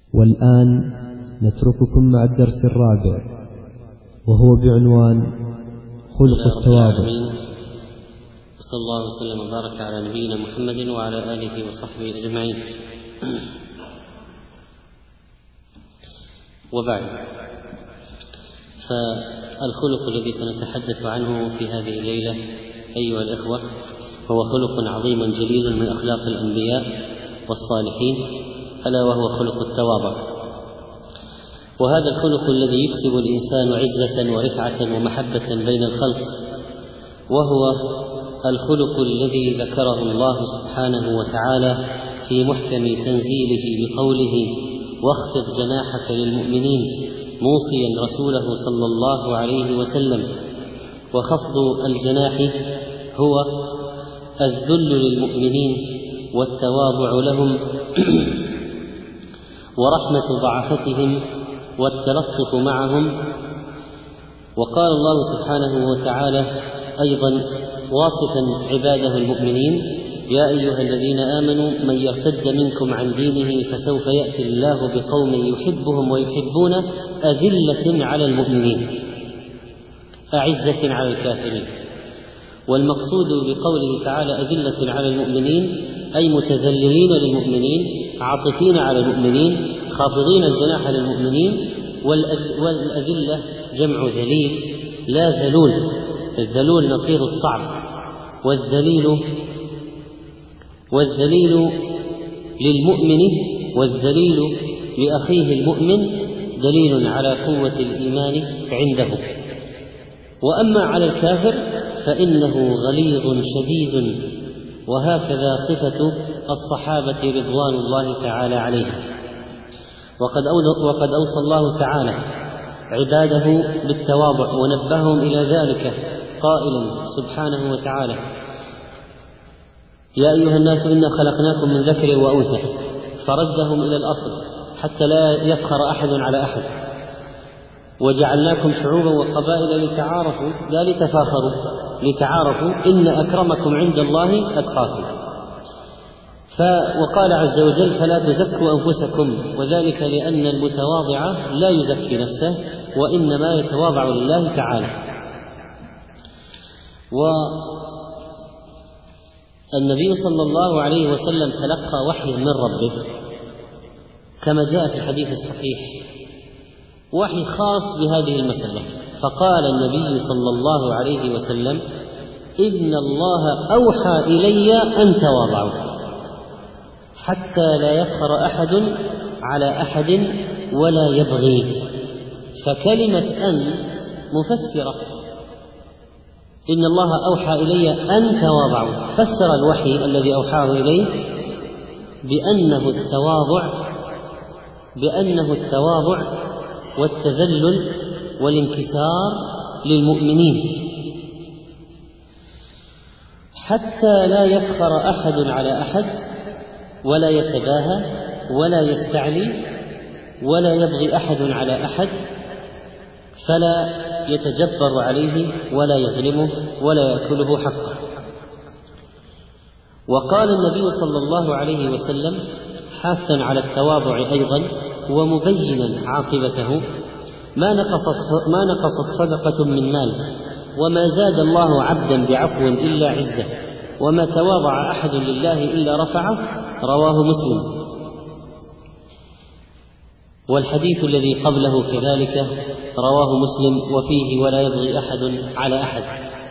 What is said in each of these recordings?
والآن نترككم مع الدرس الرابع، وهو بعنوان خلق التواضع. صلى الله وسلم وبارك على نبينا محمد وعلى آله وصحبه أجمعين. وبعد، فالخلق الذي سنتحدث عنه في هذه الليلة أيها الإخوة هو خلق عظيم جليل من أخلاق الأنبياء والصالحين، ألا وهو خلق التواضع. وهذا الخلق الذي يكسب الإنسان عزة ورفعة ومحبة بين الخلق، وهو الخلق الذي ذكره الله سبحانه وتعالى في محكم تنزيله بقوله: واخفض جناحك للمؤمنين، موصيا رسوله صلى الله عليه وسلم. وخفض الجناح هو الذل للمؤمنين والتواضع لهم ورحمة ضعفتهم والتلطف معهم. وقال الله سبحانه وتعالى أيضا واصفا عباده المؤمنين: يا أيها الذين آمنوا من يرتد منكم عن دينه فسوف يأتي الله بقوم يحبهم ويحبونه أذلة على المؤمنين أعزة على الكافرين. والمقصود بقوله تعالى أذلة على المؤمنين أي متذللين للمؤمنين، عاطفين على المؤمنين، خافضين الجناح للمؤمنين. والأذلة جمع ذليل، لا ذلول. الذلول نقيض الصعب، والذليل للمؤمن والذليل لأخيه المؤمن دليل على قوة الإيمان عنده. وأما على الكافر فإنه غليظ شديد، وهكذا صفة الصحابة رضوان الله تعالى عليهم. وقد أوصى الله تعالى عباده بالتواضع ونبههم إلى ذلك قائلا سبحانه وتعالى: يا أيها الناس إنا خلقناكم من ذكر وأنثى، فردهم إلى الأصل حتى لا يفخر أحد على أحد. وجعلناكم شعوبا وقبائل لتعارفوا لا لتفاخروا، لتعارفوا إن أكرمكم عند الله أتقاكم. وقال عز وجل: فلا تزكوا أنفسكم، وذلك لأن المتواضع لا يزكي نفسه وإنما يتواضع لله تعالى. والنبي صلى الله عليه وسلم تلقى وحي من ربه كما جاء في الحديث الصحيح، وحي خاص بهذه المسألة. فقال النبي صلى الله عليه وسلم: إن الله أوحى إلي أن تواضعوا حتى لا يفخر أحد على أحد ولا يبغي. فكلمة أن مفسرة، إن الله أوحى إلي أن تواضعوا، فسر الوحي الذي أوحاه إليه بأنه التواضع والتذلل والانكسار للمؤمنين، حتى لا يفخر أحد على أحد ولا يتباهى ولا يستعلي ولا يبغي أحد على أحد، فلا يتجبر عليه ولا يظلمه ولا يأكله حقه. وقال النبي صلى الله عليه وسلم حاثا على التواضع أيضا ومبينا عاقبته: ما نقصت صدقة من مال، وما زاد الله عبدا بعفو إلا عزة، وما تواضع أحد لله إلا رفعه. رواه مسلم. والحديث الذي قبله كذلك رواه مسلم وفيه: ولا يبغي أحد على أحد.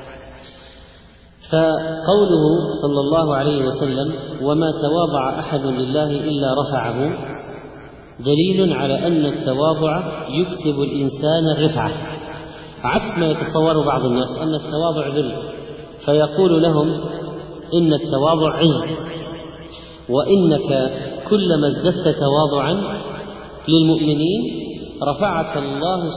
فقوله صلى الله عليه وسلم: وما تواضع أحد لله إلا رفعه، دليل على أن التواضع يكسب الإنسان الرفعة، عكس ما يتصور بعض الناس أن التواضع ذل، فيقول لهم إن التواضع عز، وإنك كلما ازددت تواضعا للمؤمنين رفعك الله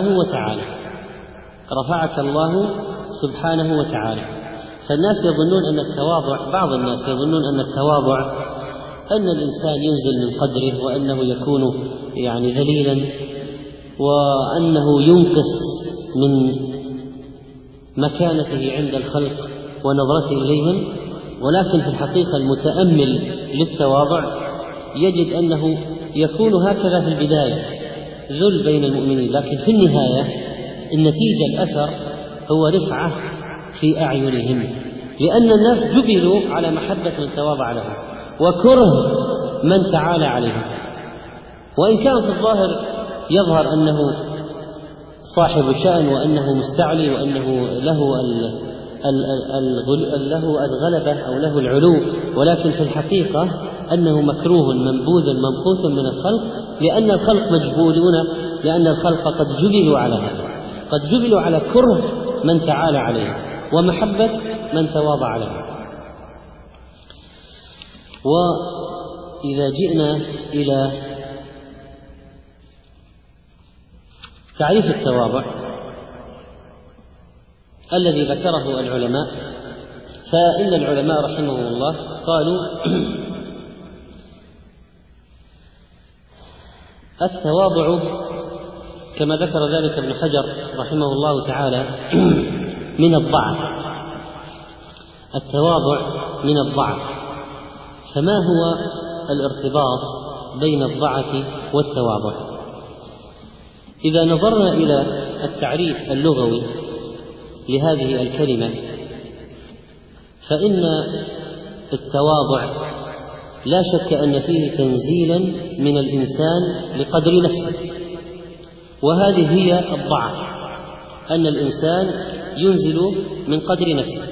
سبحانه وتعالى. فالناس يظنون أن التواضع، بعض الناس يظنون أن التواضع أن الإنسان ينزل من قدره، وأنه يكون ذليلا، وأنه ينقص من مكانته عند الخلق ونظرته إليهم. ولكن في الحقيقة المتأمل للتواضع يجد أنه يكون هكذا في البداية، ذل بين المؤمنين، لكن في النهاية النتيجة الأثر هو رفعة في أعينهم، لأن الناس جبلوا على محبة من تواضع لهم وكره من تعالى عليهم. وإن كان في الظاهر يظهر أنه صاحب شأن وأنه مستعلي وأنه له الغلبة أو له العلو، ولكن في الحقيقة أنه مكروه منبوذ ممقوت من الخلق، لأن الخلق مجبولون، لأن الخلق قد جبلوا على هذا، قد جبلوا على كره من تعالى عليه ومحبة من تواضع له. وإذا جئنا إلى تعريف التواضع الذي ذكره العلماء، فإن العلماء رحمهم الله قالوا التواضع كما ذكر ذلك ابن حجر رحمه الله تعالى من الضعف، التواضع من الضعف. فما هو الارتباط بين الضعف والتواضع؟ إذا نظرنا إلى التعريف اللغوي لهذه الكلمة، فإن التواضع لا شك أن فيه تنزيلا من الإنسان لقدر نفسه، وهذه هي الضعف، أن الإنسان ينزل من قدر نفسه.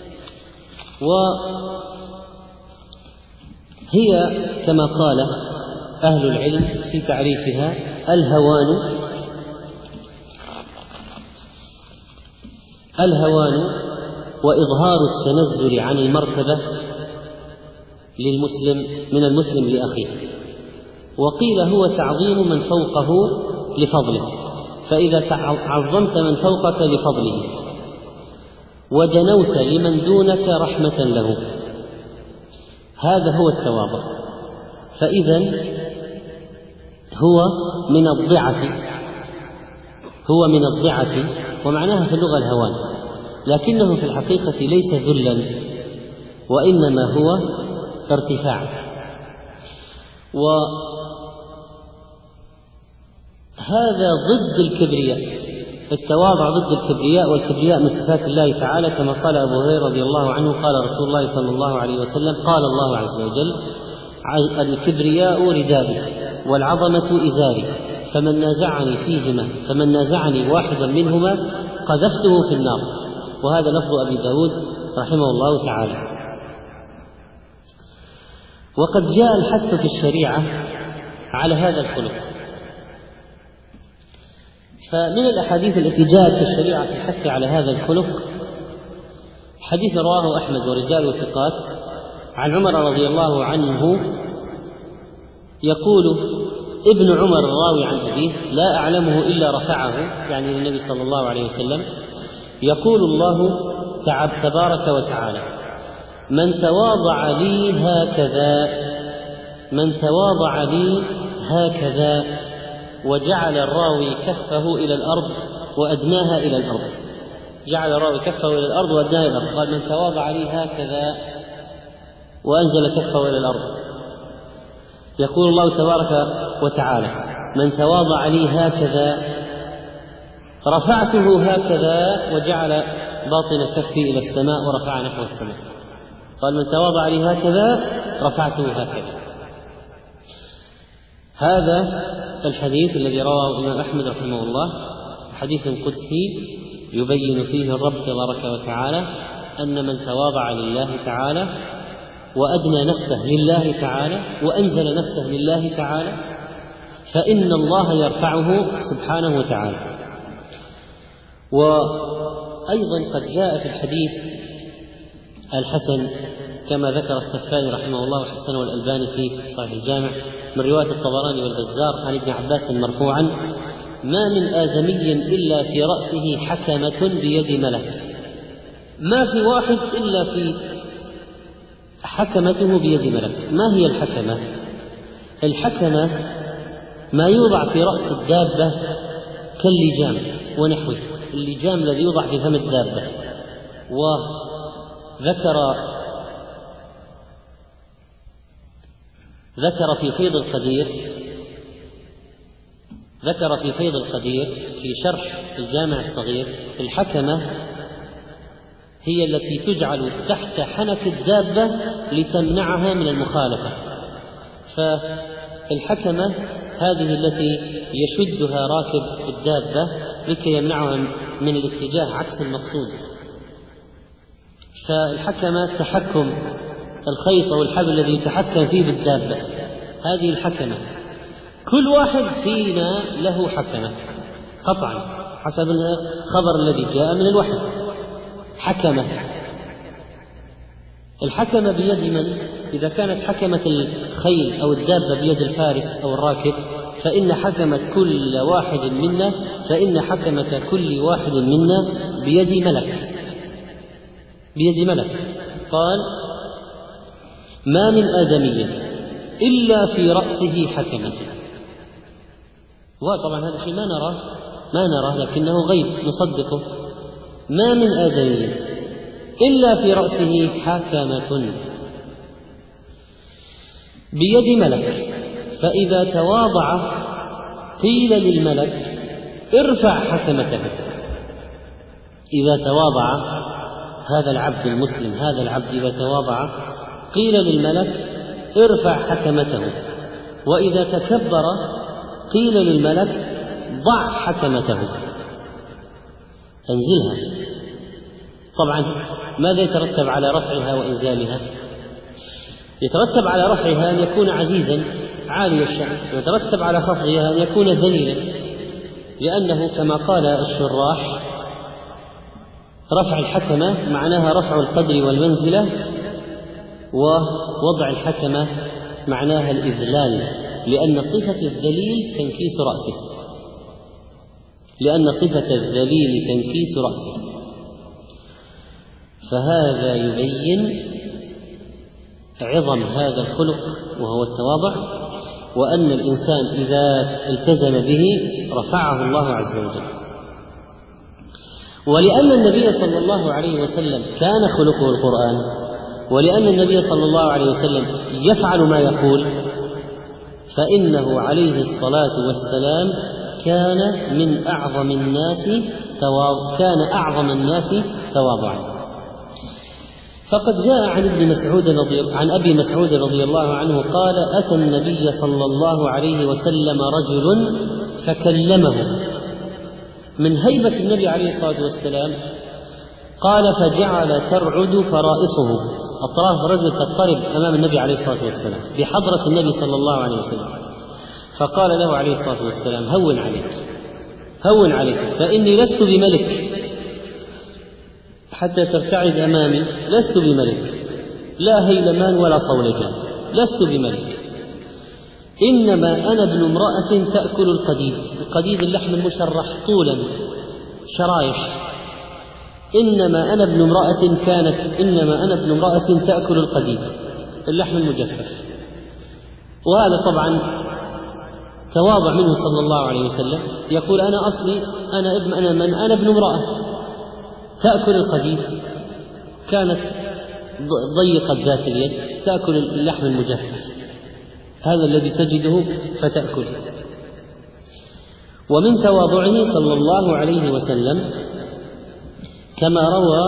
وهي كما قال أهل العلم في تعريفها الهوان وإظهار التنزل عن المرتبة للمسلم من المسلم لأخيه. وقيل هو تعظيم من فوقه لفضله، فإذا عظمت من فوقك لفضله ودنوت لمن دونك رحمة له، هذا هو التواضع. فإذا هو من الضعة ومعناها في اللغة الهوان، لكنه في الحقيقة ليس ذلا، وإنما هو ارتفاع. وهذا ضد الكبرياء، التواضع ضد الكبرياء، والكبرياء من صفات الله تعالى، كما قال أبو هريرة رضي الله عنه قال رسول الله صلى الله عليه وسلم قال الله عز وجل الكبرياء ردائي والعظمة إزاري، فمن نازعني واحدا منهما قذفته في النار. وهذا لفظ أبي داود رحمه الله تعالى. وقد جاء الحث في الشريعة على هذا الخلق، فمن الأحاديث التي جاءت في الشريعة في الحث على هذا الخلق حديث رواه أحمد ورجال ثقات عن عمر رضي الله عنه يقول ابن عمر الراوي عن أبيه لا أعلمه إلا رفعه، يعني للنبي صلى الله عليه وسلم، يقول الله تبارك وتعالى من تواضع لي هكذا وجعل الراوي كفه إلى الأرض وأدناها إلى الأرض، جعل الراوي كفه إلى الأرض وأدناها إلى الأرض، قال من تواضع لي هكذا وأنزل كفه إلى الأرض. يقول الله تبارك وتعالى من تواضع لي هكذا رفعته هكذا وجعل باطن كفي إلى السماء ورفع نحو السماء، قال من تواضع لي هكذا رفعته هكذا. هذا الحديث الذي رواه الإمام أحمد رحمه الله حديث قدسي يبين فيه الرب تبارك وتعالى أن من تواضع لله تعالى وأدنى نفسه لله تعالى وأنزل نفسه لله تعالى فإن الله يرفعه سبحانه وتعالى. وأيضا قد جاء في الحديث الحسن كما ذكر السفاري رحمه الله وحسنه الألباني في صحيح الجامع من رواية الطبراني والبزار عن ابن عباس مرفوعا ما من آدمي إلا في رأسه حكمة بيد ملك، ما في واحد إلا في حكمته بيد ملك. ما هي الحكمة؟ الحكمة ما يوضع في رأس الدابة كاللجام ونحوه، اللجام الذي يوضع في فم الدابة. وذكر في فيض القدير ذكر في فيض القدير في شرح الجامع الصغير: الحكمة هي التي تجعل تحت حنك الدابة لتمنعها من المخالفة. فالحكمة هذه التي يشدها راكب الدابة لكي يمنعها من الاتجاه عكس المقصود. فالحكمة تحكم الخيط أو الحبل الذي يتحكم فيه بالدابة، هذه الحكمة. كل واحد فينا له حكمة قطعا حسب الخبر الذي جاء من الوحي. حكمة، الحكمة بيد من؟ إذا كانت حكمة الخيل أو الدابة بيد الفارس أو الراكب، فإن حكمة كل واحد منا بيد ملك. قال: ما من آدمي إلا في رأسه حكمة. وطبعا هذا الشيء ما نراه لكنه غيب نصدقه. ما من آدمي إلا في رأسه حكمة بيد ملك، فإذا تواضع قيل للملك: ارفع حكمته. إذا تواضع هذا العبد المسلم، هذا العبد إذا تواضع قيل للملك: ارفع حكمته. وإذا تكبر قيل للملك: ضع حكمته، أنزلها. طبعا ماذا يترتب على رفعها وإنزالها؟ يترتب على رفعها أن يكون عزيزا عالي الشأن، ويترتب على خفضها أن يكون ذليلا، لأنه كما قال الشراح: رفع الحكمة معناها رفع القدر والمنزلة، ووضع الحكمة معناها الإذلال، لأن صفة الذليل تنكيس رأسه. فهذا يبين عظم هذا الخلق وهو التواضع، وأن الإنسان إذا التزم به رفعه الله عز وجل. ولأن النبي صلى الله عليه وسلم كان خلقه القرآن، ولأن النبي صلى الله عليه وسلم يفعل ما يقول، فإنه عليه الصلاة والسلام كان أعظم الناس تواضعا. فقد جاء عن أبي مسعود رضي الله عنه قال: أتى النبي صلى الله عليه وسلم رجل فكلمه من هيبة النبي عليه الصلاة والسلام، قال: فجعل ترعد فرائصه، أطراف رجل تضطرب أمام النبي عليه الصلاة والسلام بحضرة النبي صلى الله عليه وسلم. فقال له عليه الصلاة والسلام: هون عليك فإني لست بملك حتى تبتعد أمامي، لست بملك، لا هيلمان ولا صولجان، لست بملك، إنما أنا ابن امرأة تأكل القديد اللحم المشرح طولا شرايح، إنما أنا ابن امرأة تأكل القديد اللحم المجفف. وهذا طبعا تواضع منه صلى الله عليه وسلم، يقول: أنا أصلي أنا ابن امرأة تأكل القديد، كانت ضيقة ذات اليد تأكل اللحم المجفف، هذا الذي تجده فتأكل. ومن تواضعه صلى الله عليه وسلم كما روى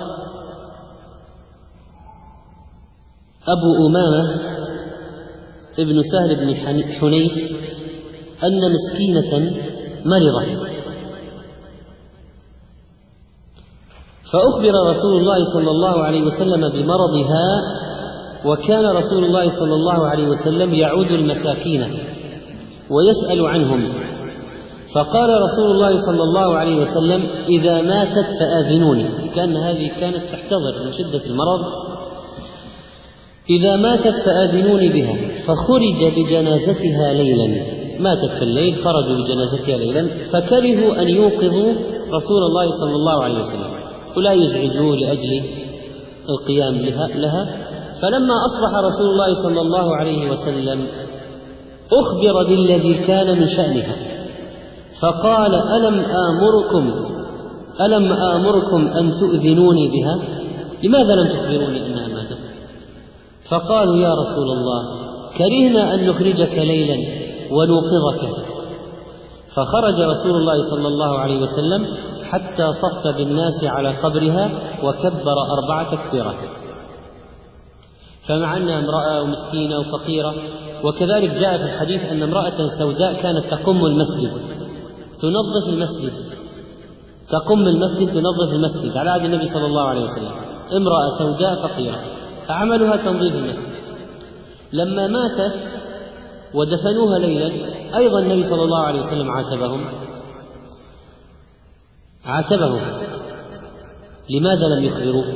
أبو أمامة ابن سهل بن حنيف أن مسكينة مرضت، فأخبر رسول الله صلى الله عليه وسلم بمرضها، وكان رسول الله صلى الله عليه وسلم يعود المساكين ويسأل عنهم، فقال رسول الله صلى الله عليه وسلم: إذا ماتت فآذنوني، كان هذه كانت تحتضر من شدة المرض، إذا ماتت فآذنوني بها. فخرج بجنازتها ليلا، ماتت في الليل، خرجوا بجنازتها ليلا، فكرهوا أن يوقظوا رسول الله صلى الله عليه وسلم ولا يزعجوه لأجل القيام لها. فلما أصبح رسول الله صلى الله عليه وسلم أخبر بالذي كان من شأنها، فقال: ألم آمركم أن تؤذنوني بها؟ لماذا لم تخبروني أنها ماتت؟ فقالوا: يا رسول الله، كرهنا أن نخرجك ليلا ونوقظك. فخرج رسول الله صلى الله عليه وسلم حتى صف بالناس على قبرها وكبر 4 تكبيرات. فمع أنها امرأة ومسكينة وفقيرة، وكذلك جاء في الحديث أن امرأة سوداء كانت تقم المسجد تنظف المسجد، تقم المسجد تنظف المسجد على عهد النبي صلى الله عليه وسلم، امرأة سوداء فقيرة فعملها تنظيف المسجد. لما ماتت ودفنوها ليلا أيضا النبي صلى الله عليه وسلم عاتبهم. لماذا لم يخبروه؟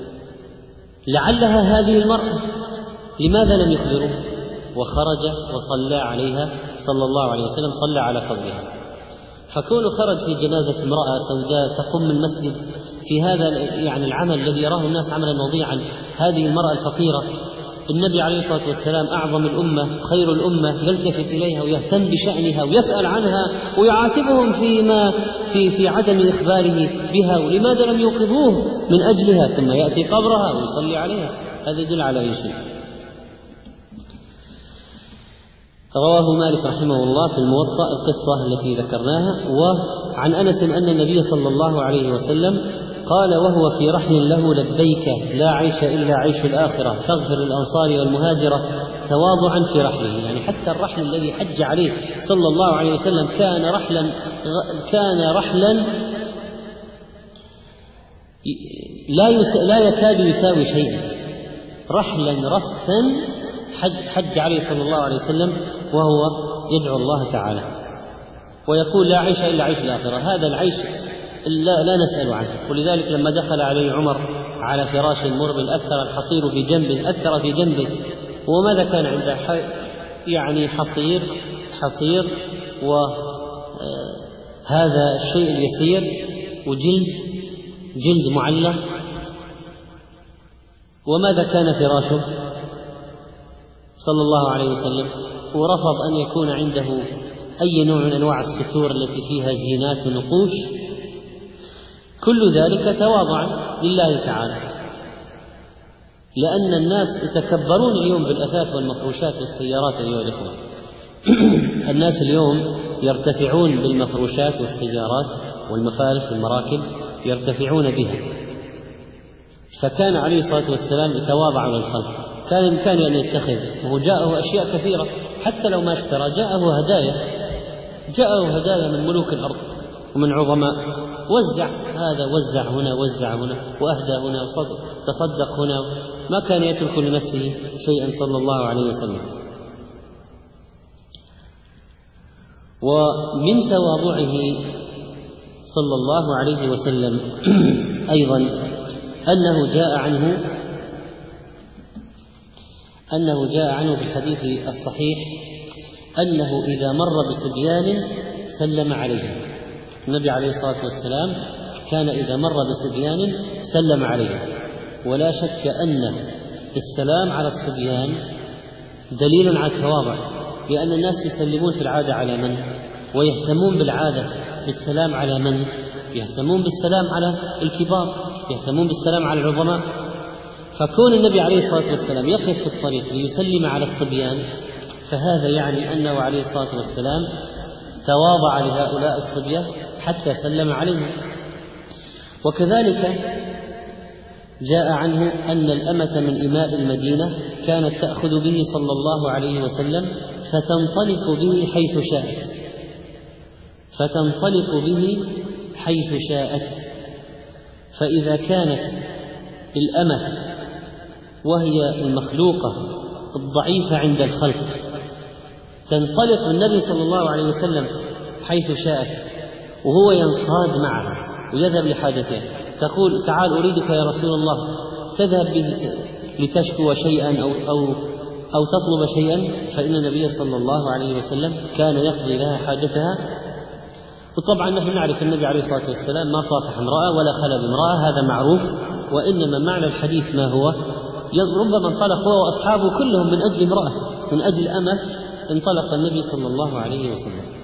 لعلها هذه المرأة، لماذا لم يخبروه؟ وخرج وصلى عليها صلى الله عليه وسلم، صلى على قبرها. فكونه خرج في جنازة امرأة سوداء تقم المسجد في هذا يعني العمل الذي يراه الناس عملا وضيعا، هذه المرأة الفقيرة النبي عليه الصلاة والسلام أعظم الأمة خير الأمة يلتفت إليها ويهتم بشأنها ويسأل عنها ويعاتبهم في عدم إخباره بها، ولماذا لم يوقظوه من أجلها، ثم يأتي قبرها ويصلي عليها. هذا يدل على أي شيء. رواه مالك رحمه الله في الموطأ القصة التي ذكرناها. وعن أنس أن النبي صلى الله عليه وسلم قال وهو في رحل له: لبيك لا عيش إلا عيش الآخرة، فاغفر للأنصار والمهاجرة تواضعا في رحله. يعني حتى الرحل الذي حج عليه صلى الله عليه وسلم كان رحلا لا يكاد يساوي شيئا، رحلا رثا حج عليه صلى الله عليه وسلم وهو يدعو الله تعالى ويقول لا عيش إلا عيش الآخرة. هذا العيش لا نسأل عنه. ولذلك لما دخل عليه عمر على فراش مرمل أثر الحصير في جنبه، وماذا كان عنده؟ يعني حصير وهذا الشيء اليسير وجلد معلق. وماذا كان فراشه صلى الله عليه وسلم؟ ورفض أن يكون عنده أي نوع من أنواع الستور التي فيها زينات ونقوش، كل ذلك تواضعا لله تعالى. لأن الناس يتكبرون اليوم بالأثاث والمفروشات والسيارات أيها الإخوة. الناس اليوم يرتفعون بالمفروشات والسيارات والمفارش والمراكب، يرتفعون بها. فكان عليه الصلاة والسلام يتواضع للخلق، كان بإمكانه أن يتخذ، وجاءه أشياء كثيرة حتى لو ما اشترى، جاءه هدايا من ملوك الأرض ومن عظماء، وزع هذا وزع هنا وزع هنا وأهدى هنا وتصدق هنا، ما كان يترك لنفسه شيئا صلى الله عليه وسلم. ومن تواضعه صلى الله عليه وسلم أيضا أنه جاء عنه في الحديث الصحيح أنه إذا مر بصبيان سلم عليهم. النبي عليه الصلاة والسلام كان إذا مر بصبيان سلم عليهم. ولا شك أن السلام على الصبيان دليل على التواضع، لأن الناس يسلمون في العادة على من؟ ويهتمون بالعادة بالسلام على من؟ يهتمون بالسلام على الكبار، يهتمون بالسلام على العظماء. فكون النبي عليه الصلاة والسلام يقف في الطريق ليسلم على الصبيان، فهذا يعني أنه عليه الصلاة والسلام تواضع لهؤلاء الصبية حتى سلم عليهم. وكذلك جاء عنه أن الأمة من إماء المدينة كانت تأخذ به صلى الله عليه وسلم فتنطلق به حيث شاءت. فإذا كانت الأمة وهي المخلوقة الضعيفة عند الخلق تنطلق النبي صلى الله عليه وسلم حيث شاءت وهو ينقاد معها ويذهب لحاجته، تقول تعال أريدك يا رسول الله، تذهب به لتشكو شيئا أو تطلب شيئا، فإن النبي صلى الله عليه وسلم كان يقضي لها حاجتها. وطبعا نحن نعرف النبي عليه الصلاة والسلام ما صافح امرأة ولا خلى بامرأة، هذا معروف. وإنما معنى الحديث ما هو؟ ربما انطلق هو وأصحابه كلهم من أجل امرأة، من أجل أمة، انطلق النبي صلى الله عليه وسلم.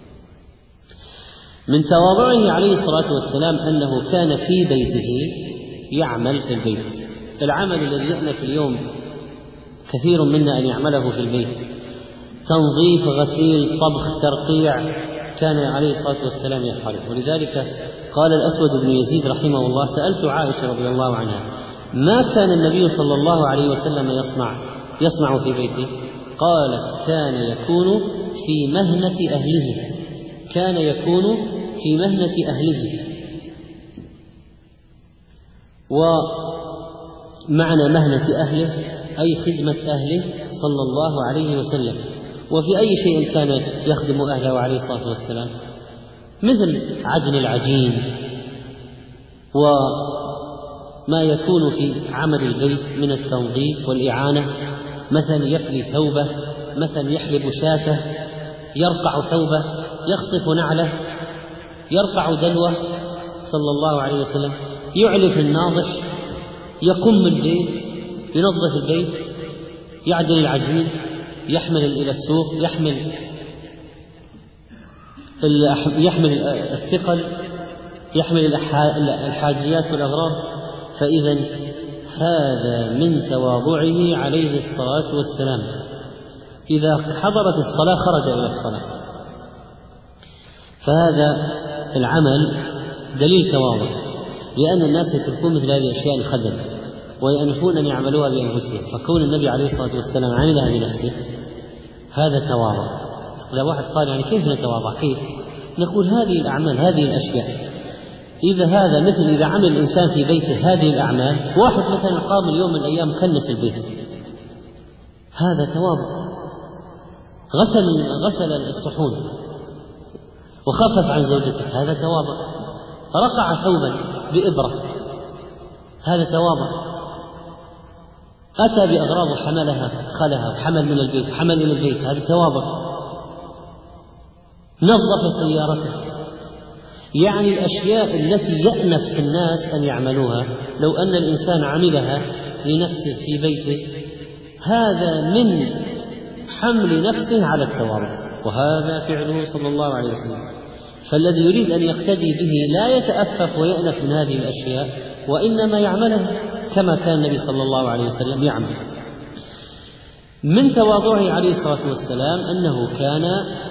من تواضعه عليه الصلاة والسلام أنه كان في بيته يعمل في البيت. العمل الذي يأنف اليوم كثير منا أن يعمله في البيت، تنظيف، غسيل، طبخ، ترقيع، كان عليه الصلاة والسلام يفعله. ولذلك قال الأسود بن يزيد رحمه الله: سألت عائشة رضي الله عنها ما كان النبي صلى الله عليه وسلم يصنع في بيته؟ قالت: كان يكون في مهنة أهله، كان يكون في مهنة أهله. ومعنى مهنة أهله أي خدمة أهله صلى الله عليه وسلم. وفي أي شيء كان يخدم أهله عليه الصلاة والسلام؟ مثل عجن العجين وما يكون في عمل البيت من التنظيف والإعانة، مثلا يفلي ثوبه، مثلا يحلب شاته، يرقع ثوبه، يخصف نعله، يرقع دلوه صلى الله عليه وسلم، يعلف الناضح، يقم البيت، ينظف البيت، يعجن العجين، يحمل إلى السوق، يحمل الثقل، يحمل الحاجيات والأغراض. فإذا هذا من تواضعه عليه الصلاة والسلام. إذا حضرت الصلاة خرج إلى الصلاة. فهذا العمل دليل تواضع، لأن الناس يتركون مثل هذه الأشياء الخدم ويأنفون أن يعملوها بأنفسهم، فكون النبي عليه الصلاة والسلام عملها بنفسه هذا تواضع. إذا واحد قال يعني كيف نتواضع؟ كيف؟ نقول هذه الأعمال، هذه الأشياء، إذا هذا مثل إذا عمل الإنسان في بيته هذه الأعمال، واحد مثلا قام اليوم من الأيام كنس البيت، هذا تواضع. غسل الصحون وخفف عن زوجته، هذا تواضع. رقع ثوبا بإبرة، هذا تواضع. أتى بأغراض وحملها، خلها وحمل من البيت، حمل إلى البيت، هذا تواضع. نظف سيارته. يعني الأشياء التي يأنف الناس أن يعملوها لو أن الإنسان عملها لنفسه في بيته، هذا من حمل نفسه على التواضع، وهذا فعله صلى الله عليه وسلم. فالذي يريد أن يقتدي به لا يتأفف ويأنف من هذه الأشياء، وإنما يعملها كما كان النبي صلى الله عليه وسلم يعمل. من تواضعه عليه الصلاة والسلام أنه كان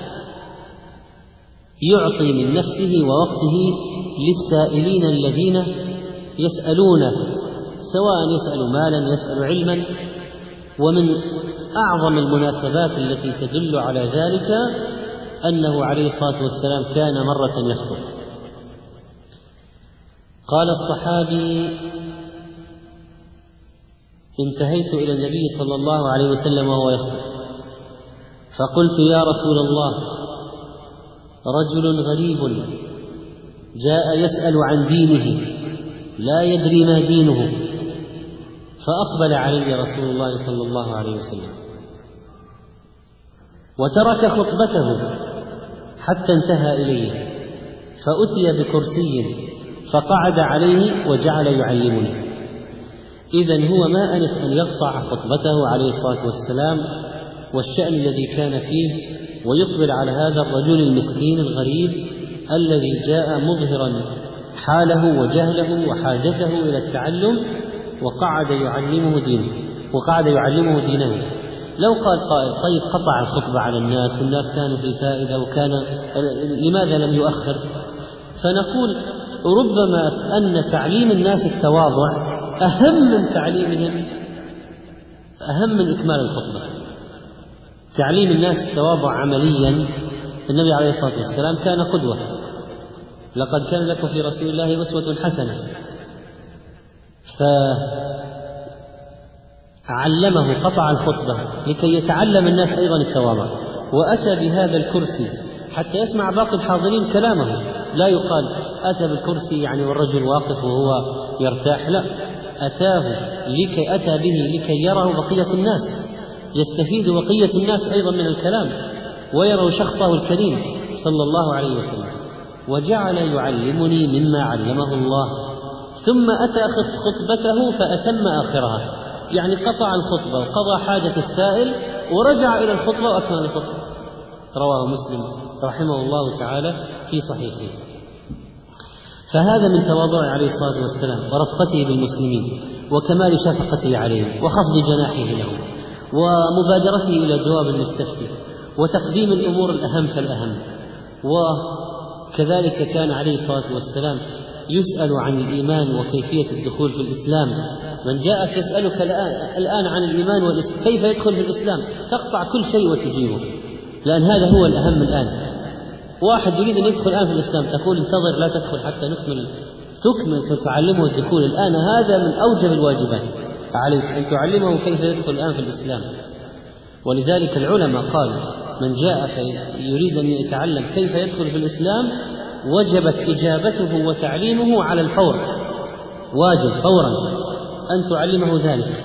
يعطي من نفسه ووقته للسائلين الذين يسألونه، سواء يسأل مالا يسأل علما. ومن أعظم المناسبات التي تدل على ذلك أنه عليه الصلاة والسلام كان مرة يخطب. قال الصحابي: انتهيت إلى النبي صلى الله عليه وسلم وهو يخطب، فقلت: يا رسول الله، رجل غريب جاء يسأل عن دينه لا يدري ما دينه. فأقبل علي رسول الله صلى الله عليه وسلم وترك خطبته حتى انتهى إليه، فأتي بكرسي فقعد عليه وجعل يعلمني. إذن هو ما أنف أن يقطع خطبته عليه الصلاة والسلام والشأن الذي كان فيه، ويقبل على هذا الرجل المسكين الغريب الذي جاء مظهرا حاله وجهله وحاجته إلى التعلم، وقعد يعلمه دينه. لو قال قائل: طيب قطع الخطبة على الناس والناس كانوا في فائدة لماذا لم يؤخر؟ فنقول: ربما أن تعليم الناس التواضع أهم من تعليمهم، أهم من إكمال الخطبة. تعليم الناس التواضع عمليا، النبي عليه الصلاة والسلام كان قدوة: لقد كان لكم في رسول الله أسوة حسنة. فعلمه، قطع الخطبة لكي يتعلم الناس أيضا التواضع، وأتى بهذا الكرسي حتى يسمع باقي الحاضرين كلامه. لا يقال أتى بالكرسي يعني والرجل واقف وهو يرتاح، لا، أتى به لكي يره بقية الناس، يستفيد بقية الناس أيضا من الكلام ويروا شخصه الكريم صلى الله عليه وسلم. وجعل يعلمني مما علمه الله. ثم أتى خطبته فأتم آخرها، يعني قطع الخطبة وقضى حاجة السائل ورجع إلى الخطبة وأكمل الخطبة. رواه مسلم رحمه الله تعالى في صحيحه. فهذا من تواضعه عليه الصلاة والسلام ورفقته بالمسلمين وكمال شفقته عليهم وخفض جناحه لهم ومبادرته إلى جواب المستفتي وتقديم الأمور الأهم فالأهم. وكذلك كان عليه الصلاة والسلام يسأل عن الإيمان وكيفية الدخول في الإسلام. من جاءك يسألك الآن عن الإيمان والإسلام كيف يدخل في الإسلام تقطع كل شيء وتجيبه، لأن هذا هو الأهم الآن. واحد يريد أن يدخل الآن في الإسلام تقول انتظر لا تدخل حتى تكمل تعلمه الدخول الآن. هذا من أوجب الواجبات عليك أن تعلمه كيف يدخل الآن في الإسلام. ولذلك العلماء قالوا من جاءك يريد أن يتعلم كيف يدخل في الإسلام وجبت إجابته وتعليمه على الفور، واجب فورا أن تعلمه ذلك.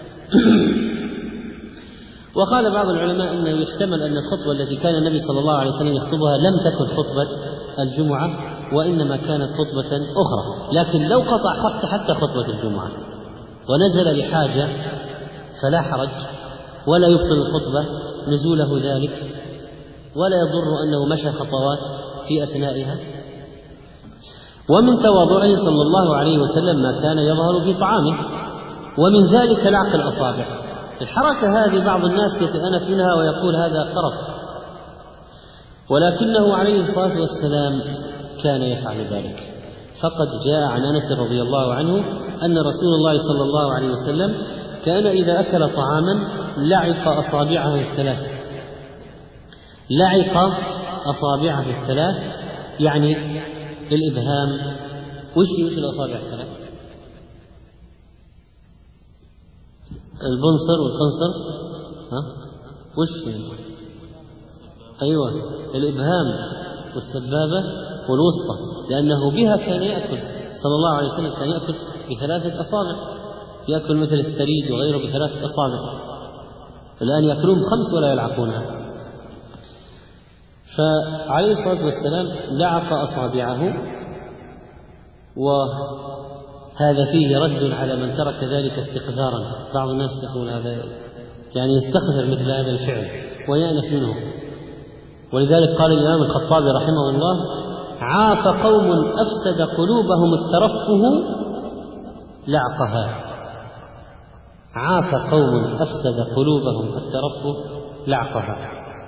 وقال بعض العلماء أنه يحتمل أن الخطبة التي كان النبي صلى الله عليه وسلم يخطبها لم تكن خطبة الجمعة وإنما كانت خطبة أخرى، لكن لو قطع حتى خطبة الجمعة ونزل لحاجة فلا حرج ولا يبطل الخطبة نزوله ذلك، ولا يضر أنه مشى خطوات في أثنائها. ومن تواضعه صلى الله عليه وسلم ما كان يظهر في طعامه، ومن ذلك لعق الأصابع. الحركة هذه بعض الناس يتأنف منها ويقول هذا قرف، ولكنه عليه الصلاة والسلام كان يفعل ذلك. فقد جاء عن أنس رضي الله عنه أن رسول الله صلى الله عليه وسلم كان إذا أكل طعاما لعق أصابعه الثلاث. لعق أصابعه الثلاث يعني الإبهام. وش الأصابع الثلاث؟ البنصر والخنصر، وش أيوة الإبهام والسبابة والوسطى، لأنه بها كان يأكل صلى الله عليه وسلم، كان يأكل ب3 أصابع، يأكل مثل الثريد وغيره ب3 أصابع. الآن يأكلون 5 ولا يلعقونها. فعليه الصلاة والسلام لعق أصابعه، وهذا فيه رد على من ترك ذلك استقذارا. بعض الناس يقول هذا يعني يستقذر مثل هذا الفعل ويأنف منه. ولذلك قال الإمام الخطابي رحمه الله عاف قوم أفسد قلوبهم الترفه لعقها. عاف قوم أفسد قلوبهم الترفه لعقها،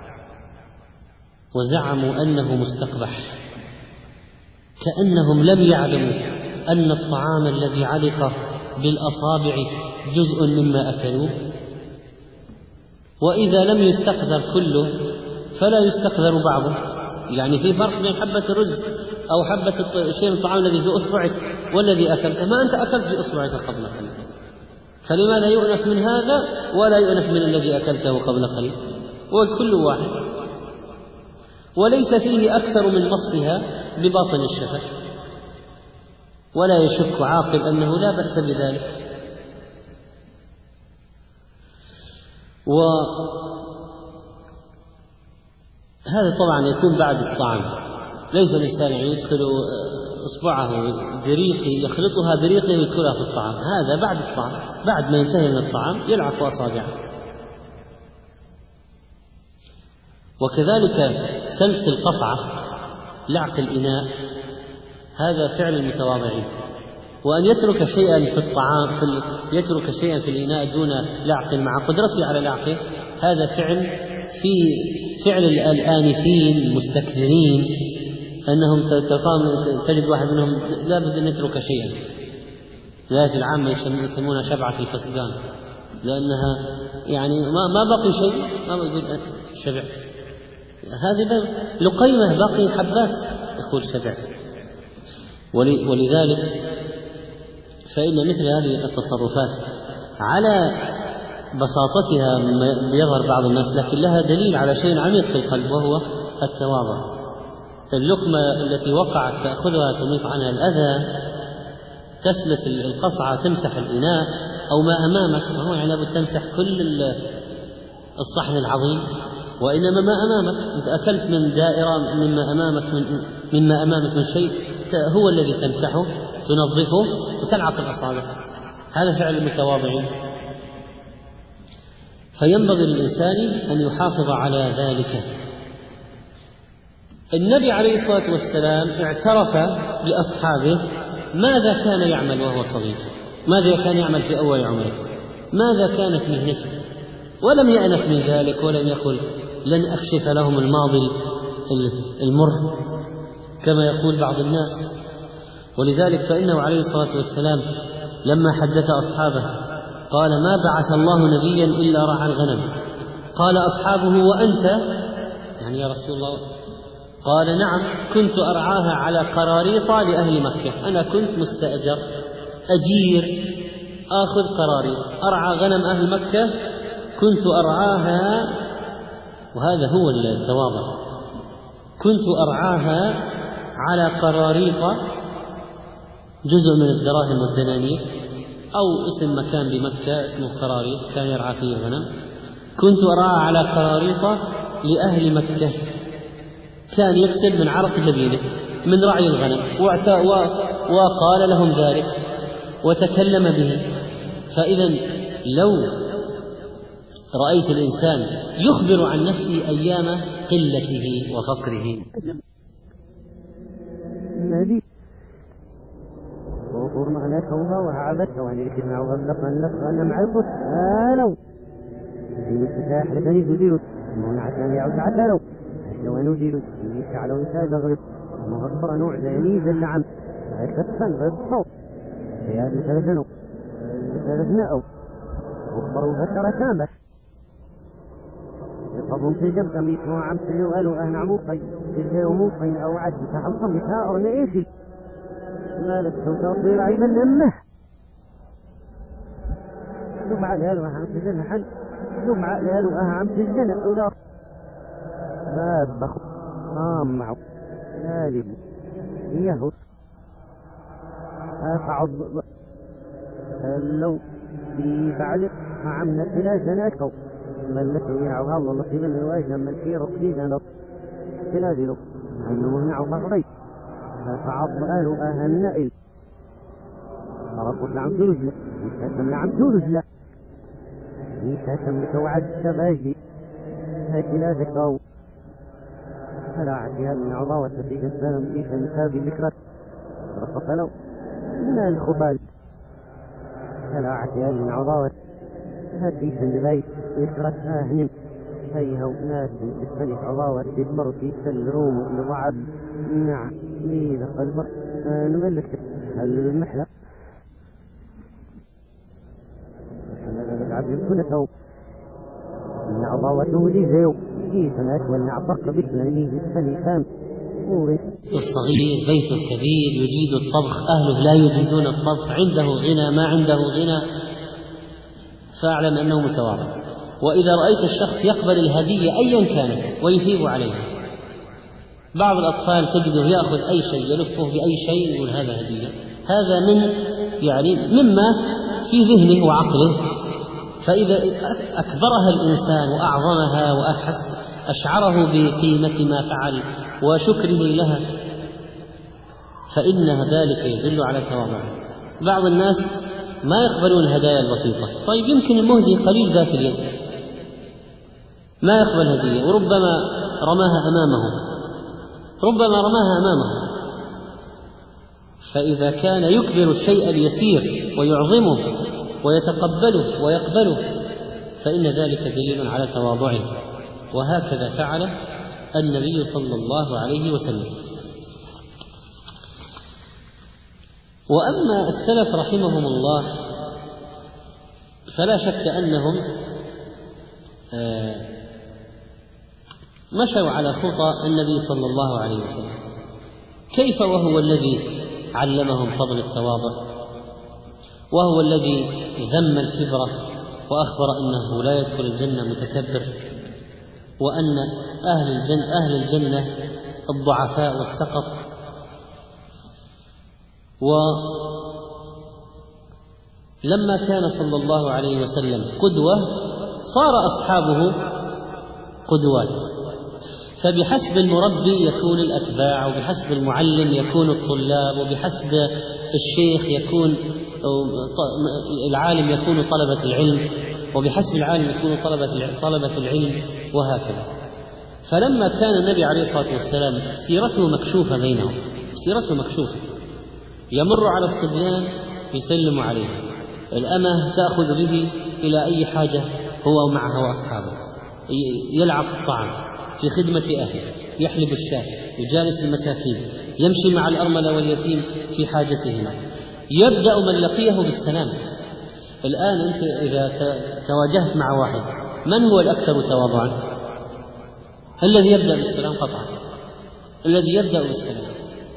وزعموا أنه مستقبح، كأنهم لم يعلموا أن الطعام الذي علق بالأصابع جزء مما أكلوه، وإذا لم يستقذر كله فلا يستقذر بعضه. يعني في فرق بين حبة الرز أو حبة شيء من الطعام الذي في أصبعك والذي أكلته. ما أنت أكلت في أصبعك قبل قليل، فلماذا يؤنف من هذا ولا يؤنف من الذي أكلته قبل قليل؟ وكل واحد، وليس فيه أكثر من مصها بباطن الشفة، ولا يشك عاقل أنه لا بأس بذلك. وهذا طبعا يكون بعد الطعام، ليس الإنسان يدخل إصبعه بريقه يخلطها بريقه ويدخلها في الطعام، هذا بعد الطعام، بعد ما ينتهي من الطعام يلعق أصابعه. وكذلك سلس القصعة لعق الإناء، هذا فعل المتواضعين. وأن يترك شيئا في الطعام يترك شيئا في الإناء دون لعق مع قدرته على لعقه، هذا فعل الآنفين المستكثرين، أنهم تجد واحد منهم لا بد أن يترك شيئا. ذلك العامة يسمونها شبعة الفسقان، لأنها يعني ما بقي شيء، ما يقول شبعت، هذه لقيمة باقي حبات يقول شبعت. ولذلك فإن مثل هذه التصرفات على بساطتها يظهر بعض الناس، لكن لها دليل على شيء عميق في القلب وهو التواضع. اللقمة التي وقعت تأخذها تميط عنها الأذى، تسلت القصعة تمسح الإناء أو ما أمامك، ما هو يعني أبو تمسح كل الصحن العظيم، وإنما ما أمامك. إذا أكلت من دائرة مما أمامك من شيء هو الذي تمسحه تنظفه وتلعق الأصابع، هذا فعل المتواضعين. فينبغي للإنسان أن يحافظ على ذلك. النبي عليه الصلاة والسلام اعترف لأصحابه ماذا كان يعمل وهو صغير، ماذا كان يعمل في أول عمره، ماذا كانت مهنته، ولم يأنف من ذلك ولم يقل لن أكشف لهم الماضي المر كما يقول بعض الناس. ولذلك فإنه عليه الصلاة والسلام لما حدث أصحابه قال: ما بعث الله نبيا إلا رعى الغنم. قال أصحابه: وأنت؟ يعني يا رسول الله؟ قال: نعم، كنت أرعاها على قراريط لأهل مكة. أنا كنت مستأجر أجير آخذ قراريط أرعى غنم أهل مكة، كنت أرعاها، وهذا هو التواضع، كنت أرعاها على قراريط، جزء من الدراهم والدنانير، أو اسم مكان بمكة اسمه قراريط كان يرعى فيه الغنم، كنت أرعاها على قراريط لأهل مكة. كان يكسب من عرق جبينه من رعي الغنم، وقال لهم ذلك وتكلم به. فإذا لو رأيت الإنسان يخبر عن نفسه أيام قلته وفقره وقرنا كوها وعبت وعليكنا وغلقنا معرفت آلو المفتاح لدني جديد منعتنا يعود عدلو لو أنو جيرو يشعلوا إنسان غرب مغفر نوع ذيني ذل عم أكثن غرب سياد مثلثنو مثلثنأو وخبروا فترة كامل يطبون في جمع ميتوا عم سليو قالوا أهنا موقي سليو موقي أو عد تحلصا بتاء أرنا إيشي ما لبسوا تطبير عيبا نمه دمع لهالو أهم سجن حل دمع لهالو أهم سجن أولا ما بخو معه لالب يهو أفعض لو في بعلق عمنا ثلاثة ملكوا يعوها الله نصيبا الواجهة من في رقيدا ثلاثة أنه نعو مغري فعض قالوا أهنائل فرقوا نعم ترجل يساسم نعم ترجل يساسم لكوعد السباجي هكذا ذكروا فلا عديها من عضاوة في السلام إيشا نسابي ذكرت رفقلوا من الخبال فلا عديها من عضاوة هاتيشا نبايت ذكرت أهنم هيها وناس تستني عضاوة تدمر في الروم لضعب نعم إذا قلبك نملك المحلة العبد كنته من عضاوته لزيو إيسانات والنعبق بكلانيه الثاني خام الصغير بيت كبير يجيد الطبخ، أهله لا يجيدون الطبخ، عنده غنى ما عنده غنى، فاعلم أنه متواضع. وإذا رأيت الشخص يقبل الهدية أيا كانت ويثيب عليها، بعض الأطفال تجده يأخذ أي شيء يلفه بأي شيء يقول هذا هدية، هذا مما في ذهنه وعقله. فإذا أكبرها الإنسان وأعظمها أشعره بقيمة ما فعل وشكره لها، فإن ذلك يدل على التواضع. بعض الناس ما يقبلون الهدايا البسيطة، طيب يمكن المهدي قليل ذات اليد ما يقبل هدية، وربما رماها أمامه. فإذا كان يكبر الشيء اليسير ويعظمه ويتقبله ويقبله فإن ذلك دليل على تواضعه، وهكذا فعل النبي صلى الله عليه وسلم. وأما السلف رحمهم الله فلا شك أنهم مشوا على خطى النبي صلى الله عليه وسلم. كيف وهو الذي علمهم فضل التواضع، وهو الذي ذم الكبر وأخبر أنه لا يدخل الجنة متكبر، وأن أهل الجنة الضعفاء والسقط. ولما كان صلى الله عليه وسلم قدوة صار أصحابه قدوات، فبحسب المربي يكون الأتباع، وبحسب المعلم يكون الطلاب، وبحسب الشيخ يكون العالم يكون طلبة العلم، وبحسب العالم يكون طلبة العلم، وهكذا. فلما كان النبي عليه الصلاة والسلام سيرته مكشوفة بينهم، سيرته مكشوفة، يمر على الصبيان يسلم عليهم، الأمة تأخذ به إلى أي حاجة هو معها وأصحابه، يلعب الطعام، في خدمة أهله، يحلب الشاة، يجالس المساكين، يمشي مع الأرملة واليتيم في حاجتهما، يبدأ من لقيه بالسلام. الآن أنت إذا تواجهت مع واحد، من هو الأكثر تواضعا؟ الذي يبدأ بالسلام قطعا، الذي يبدأ بالسلام،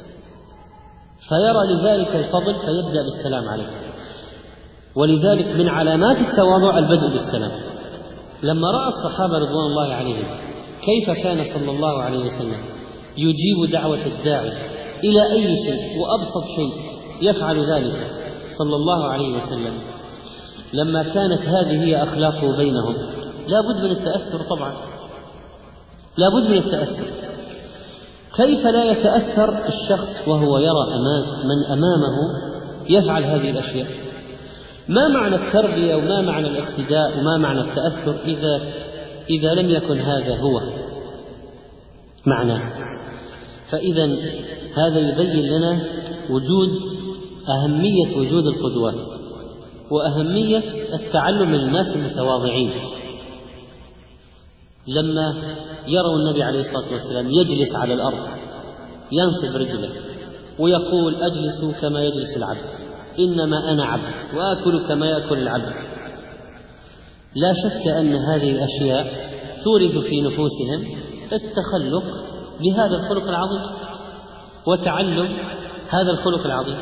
فيرى لذلك الفضل فيبدأ بالسلام عليه. ولذلك من علامات التواضع البدء بالسلام. لما رأى الصحابة رضوان الله عليهم كيف كان صلى الله عليه وسلم يجيب دعوة الداعي إلى أي شيء وأبسط شيء يفعل ذلك صلى الله عليه وسلم، لما كانت هذه هي أخلاقه بينهم، لا بد من التأثر طبعا، لا بد من التأثر. كيف لا يتأثر الشخص وهو يرى من أمامه يفعل هذه الأشياء؟ ما معنى التربية وما معنى الاقتداء وما معنى التأثر إذا لم يكن هذا هو معناه؟ فإذا هذا يبين لنا أهمية وجود القدوات وأهمية التعلم من الناس المتواضعين. لما يروا النبي عليه الصلاة والسلام يجلس على الأرض ينصب رجله ويقول أجلس كما يجلس العبد، إنما أنا عبد وآكل كما يأكل العبد، لا شك أن هذه الأشياء تورث في نفوسهم التخلق بهذا الخلق العظيم وتعلم هذا الخلق العظيم.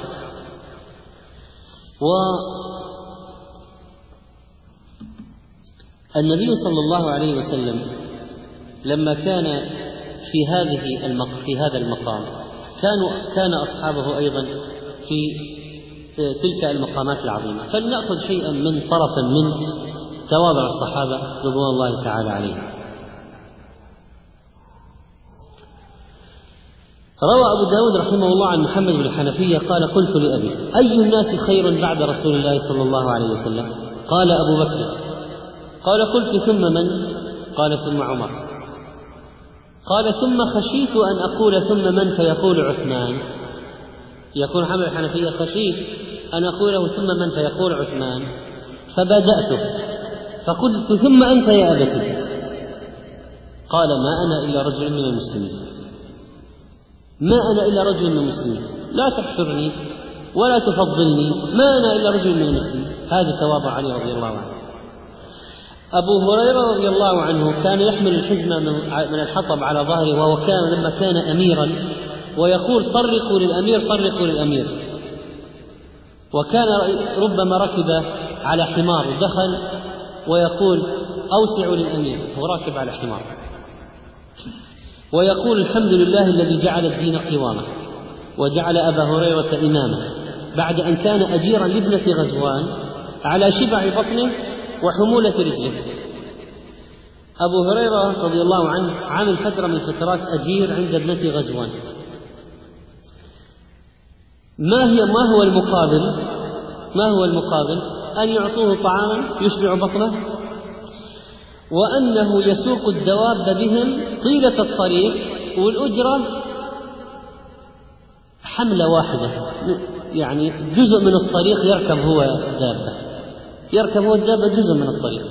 والنبي صلى الله عليه وسلم لما كان في هذا المقام كان أصحابه أيضا في تلك المقامات العظيمة. فلنأخذ شيئا من طرفا من تواضع الصحابة رضوان الله تعالى عليهم. روى أبو داود رحمه الله عن محمد بن الحنفية قال: قلت لأبي: أي الناس خير بعد رسول الله صلى الله عليه وسلم؟ قال: أبو بكر. قال: قلت: ثم من؟ قال: ثم عمر. قال: ثم خشيت أن أقول ثم من فيقول عثمان. يقول محمد الحنفية: خشيت أن أقوله ثم من فيقول عثمان، فبدأت فقلت: ثم أنت يا أبتي؟ قال: ما أنا إلا رجل من المسلمين، ما أنا إلا رجل من المسلمين، لا تحشرني ولا تفضلني، ما أنا إلا رجل من المسلمين. هذا تواضع علي رضي الله عنه. أبو هريرة رضي الله عنه كان يحمل الحزمة من الحطب على ظهره، وهو كان لما كان أميرا ويقول: طرقوا للأمير، طرقوا للأمير. وكان ربما ركب على حمار ودخل ويقول: أوسعوا للأمير، هو راكب على حمار، ويقول: الحمد لله الذي جعل الدين قواما وجعل أبا هريرة إماما، بعد أن كان أجيرا لابنة غزوان على شبع بطنه وحمولة رجله. أبو هريرة رضي الله عنه عمل فترة من فترات أجير عند ابنة غزوان. ما هو المقابل؟ أن يعطوه طعاما يشبع بطنه، وأنه يسوق الدواب بهم طيلة الطريق، والأجرة حملة واحدة، يعني جزء من الطريق يركب هو الدابة جزء من الطريق.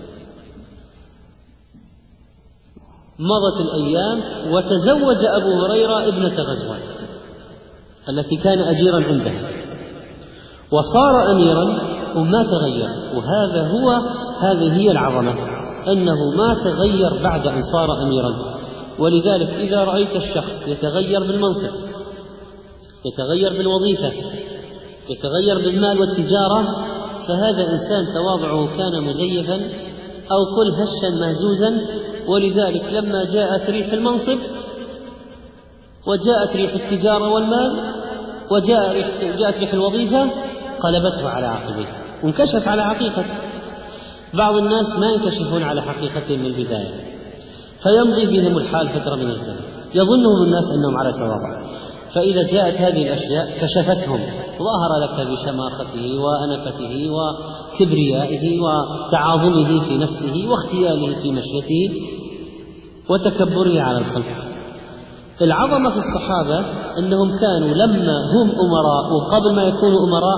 مضت الأيام وتزوج أبو هريرة ابنة غزوان التي كان أجيرا عندها، وصار أميرا وما تغير. هذه هي العظمة، أنه ما تغير بعد أن صار أميرا. ولذلك إذا رأيت الشخص يتغير بالمنصب، يتغير بالوظيفة، يتغير بالمال والتجارة، فهذا إنسان تواضعه كان مزيفا أو قل هشا مهزوزا. ولذلك لما جاءت ريح المنصب وجاءت ريح التجارة والمال وجاءت ريح الوظيفة قلبته على عقبه وانكشف على حقيقته. بعض الناس ما ينكشفون على حقيقتهم من البداية، فيمضي بهم الحال فترة من الزمن، يظنهم الناس أنهم على تواضع، فإذا جاءت هذه الأشياء كشفتهم، ظهر لك بشماخته وأنفته وكبريائه وتعاظمه في نفسه واختياله في مشيته وتكبره على الخلق. العظمة في الصحابة أنهم كانوا لما هم أمراء وقبل ما يكونوا أمراء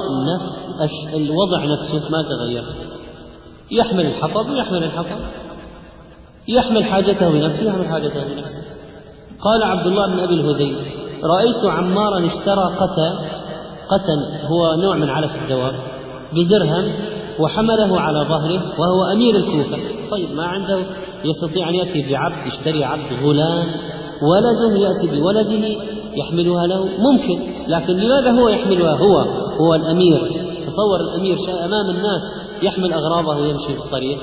الوضع نفسه ما تغير، يحمل الحطب، يحمل حاجته بنفسه، يحمل حاجته بنفسه. قال عبد الله بن أبي الهذيل: رأيت عمارا اشترى قتا هو نوع من علف الدواب بدرهم وحمله على ظهره وهو أمير الكوفة. طيب ما عنده يستطيع أن يأتي بعبد، يشتري عبد غلام ولده يأتي بولده يحملها له، ممكن، لكن لماذا هو يحملها؟ هو الأمير. تصور الأمير أمام الناس يحمل أغراضه ويمشي في الطريق.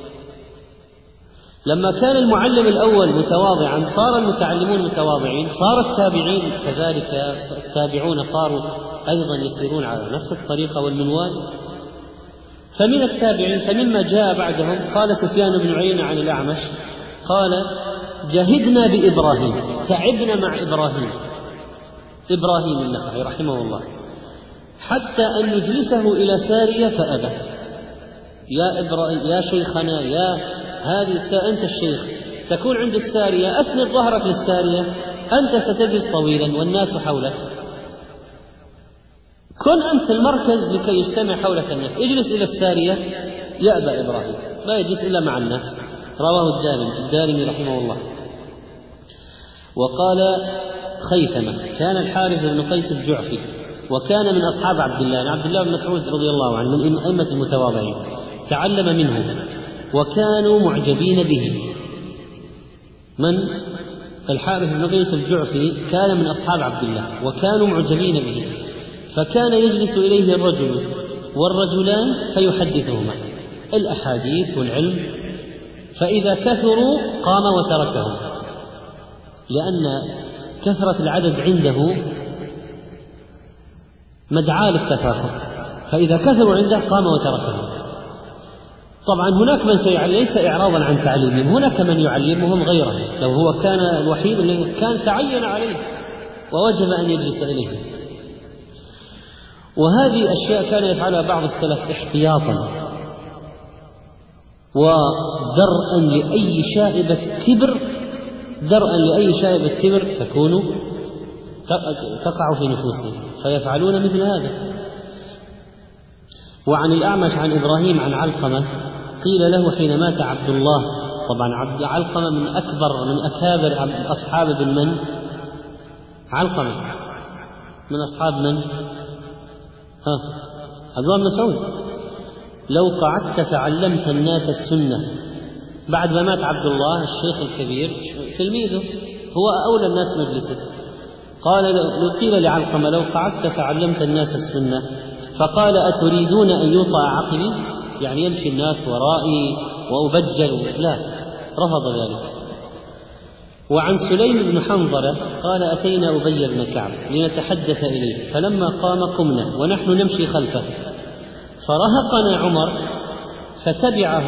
لما كان المعلم الأول متواضعا صار المتعلمون متواضعين، صار التابعين كذلك، التابعون صاروا أيضا يسيرون على نفس الطريقة والمنوال. فمن التابعين فمما جاء بعدهم قال سفيان بن عيينة عن الأعمش قال: جهدنا بإبراهيم، تعبنا مع إبراهيم النخعي رحمه الله، حتى أن نجلسه إلى سارية فأبى. يا شيخنا، يا هذه أنت الشيخ، تكون عند السارية، أسند ظهرك للسارية، أنت ستجلس طويلا والناس حولك، كن أنت المركز لكي يجتمع حولك الناس، اجلس إلى السارية. يأبى إبراهيم، لا يجلس إلا مع الناس. رواه الدارمي رحمه الله. وقال خيثمة: كان الحارث بن قيس الجعفي وكان من أصحاب عبد الله بن مسعود رضي الله عنه، من أئمة المتواضعين، تعلم منه وكانوا معجبين به. من الحارث بن قيس الجعفي كان من أصحاب عبد الله وكانوا معجبين به، فكان يجلس إليه الرجل والرجلان فيحدثهما الأحاديث والعلم، فإذا كثروا قام وتركهم، لأن كثرة العدد عنده مدعاة للتفاخر، فإذا كثروا عنده قام وتركهم. طبعا هناك من سيعلم ليس إعراضا عن تعليمهم، هناك من يعلمهم غيره، لو هو كان الوحيد الذي كان تعين عليه ووجب أن يجلس إليه. وهذه أشياء كان يفعلها بعض السلف احتياطا ودرءا لأي شائبة كبر تقع في نفوسهم، فيفعلون مثل هذا. وعن الأعمش عن إبراهيم عن علقمة قيل له حين مات عبد الله، طبعا علقمة من أكابر أصحاب ابن من؟ علقمة من أصحاب من؟ عبد الله بن مسعود. لو قعدت فعلمت الناس السنة. بعد ما مات عبد الله الشيخ الكبير تلميذه هو أولى الناس مجلسه، قيل لعلقمة: لو قعدت فعلمت الناس السنة، فقال: أتريدون أن يطأ عقبي؟ يعني يمشي الناس ورائي وأبجل؟ لا، رفض ذلك. وعن سليم بن حنظلة قال: أتينا أبي بن كعب لنتحدث إليه، فلما قام قمنا ونحن نمشي خلفه، فرهقنا عمر فتبعه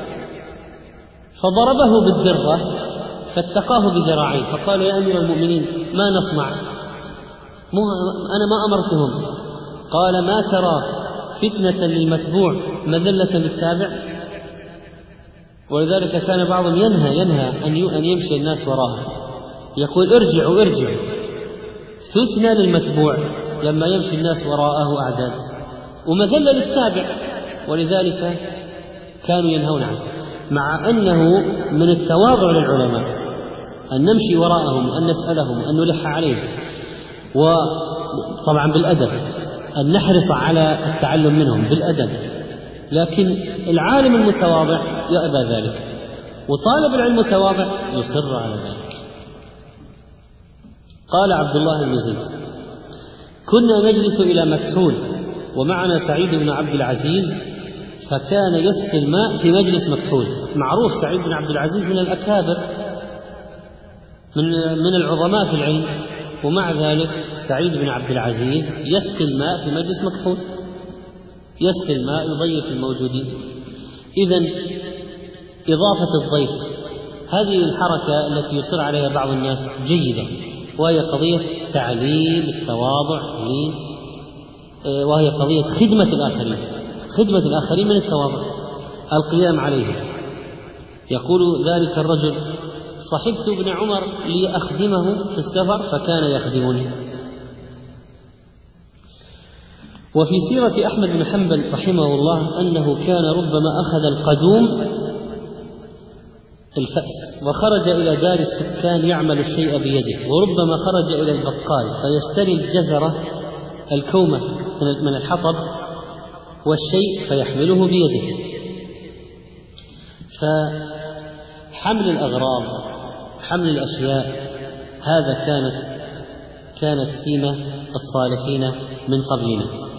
فضربه بالدرة فاتقاه بذراعيه، فقال: يا أمير المؤمنين ما نصنع؟ أنا ما أمرتهم. قال: ما ترى فتنة للمتبوع مذلة للتابع؟ ولذلك كان بعضهم ينهى أن يمشي الناس وراءه، يقول: ارجعوا فتنة للمتبوع لما يمشي الناس وراءه أعداد، ومذلة للتابع، ولذلك كانوا ينهون عنه، مع أنه من التواضع للعلماء أن نمشي وراءهم، أن نسألهم، أن نلح عليهم، وطبعا بالأدب، أن نحرص على التعلم منهم بالأدب، لكن العالم المتواضع يأبى ذلك، وطالب العلم المتواضع يصر على ذلك. قال عبد الله بن زيد: كنا نجلس إلى مكحول ومعنا سعيد بن عبد العزيز، فكان يسقي الماء في مجلس مكحول. معروف سعيد بن عبد العزيز من الأكابر، من العظماء في العلم، ومع ذلك سعيد بن عبد العزيز يسقي الماء في مجلس مكحول، يسقي الماء يضيف الموجودين. إذن إضافة الضيف هذه الحركة التي يصر عليها بعض الناس جيدة، وهي قضية تعليم التواضع، وهي قضية خدمة الآخرين من التواضع، القيام عليه. يقول ذلك الرجل: صحبت ابن عمر لأخدمه في السفر فكان يخدمني. وفي سيرة أحمد بن حنبل رحمه الله أنه كان ربما أخذ القدوم الفأس، وخرج إلى دار السكان يعمل الشيء بيده، وربما خرج إلى البقال فيشتري الجزرة الكومة من الحطب والشيء فيحمله بيده. فحمل الأغراض، حمل الأشياء، هذا كانت سيمة الصالحين من قبلنا.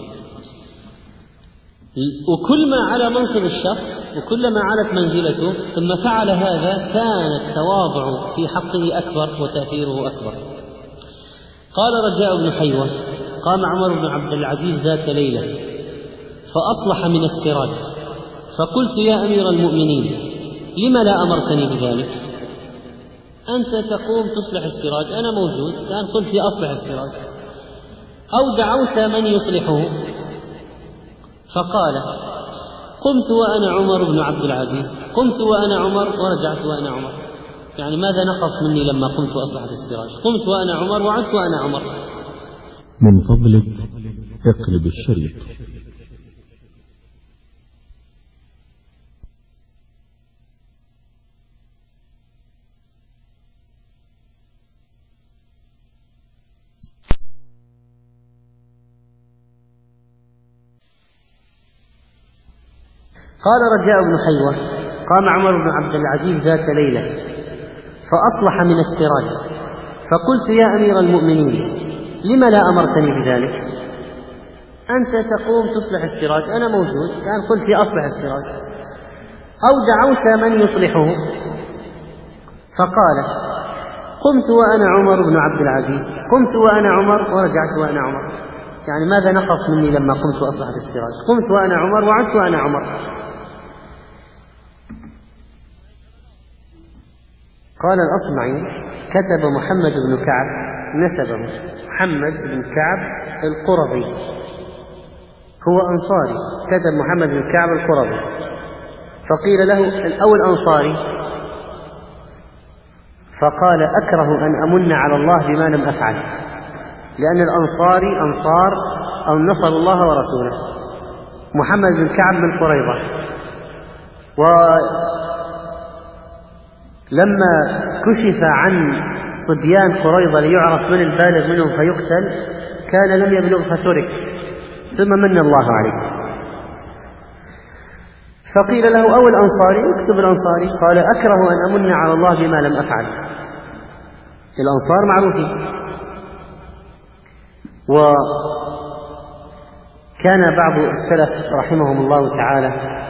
وكل ما على منصب الشخص وكلما علت منزلته ثم فعل هذا كان التواضع في حقه أكبر وتأثيره أكبر. قال رجاء بن حيوة: قام عمر بن عبد العزيز ذات ليلة فأصلح من السراج، فقلت: يا أمير المؤمنين، لم لا أمرتني بذلك؟ أنت تقوم تصلح السراج، أنا موجود، كان قلت أصلح السراج، أو دعوت من يصلحه. فقال: قمت وأنا عمر بن عبد العزيز، قمت وأنا عمر ورجعت وأنا عمر. يعني ماذا نقص مني لما قمت وأصلحت السراج؟ قمت وأنا عمر وعدت وأنا عمر. من فضلك اقلب الشريط. قال رجاء بن حيوة: قام عمر بن عبد العزيز ذات ليلة فأصلح من السراج، فقلت: يا أمير المؤمنين، لم لا أمرتني بذلك؟ أنت تقوم تصلح السراج، أنا موجود، كان قلت أصلح السراج، أو دعوت من يصلحه. فقال: قمت وأنا عمر بن عبد العزيز، قمت وأنا عمر ورجعت وأنا عمر. يعني ماذا نقص مني لما قمت وأصلحت السراج؟ قمت وأنا عمر وعدت وأنا عمر. قال الأصمعي: كتب محمد بن كعب، نسبه محمد بن كعب القرظي، هو أنصاري، كتب محمد بن كعب القرظي. فقيل له: أو الأنصاري؟ فقال: أكره أن أمن على الله بما لم أفعل، لأن الأنصاري أنصار أو نصر الله ورسوله. محمد بن كعب من قريظة، ولما كشف عن صبيان قريظة ليعرف من البالغ منهم فيقتل كان لم يبلغ فترك، ثم من الله عليه. فقيل له: أو الأنصاري؟ اكتب الأنصاري. قال: أكره أن أمن على الله بما لم أفعل. الأنصار معروفين. وكان بعض السلف رحمهم الله تعالى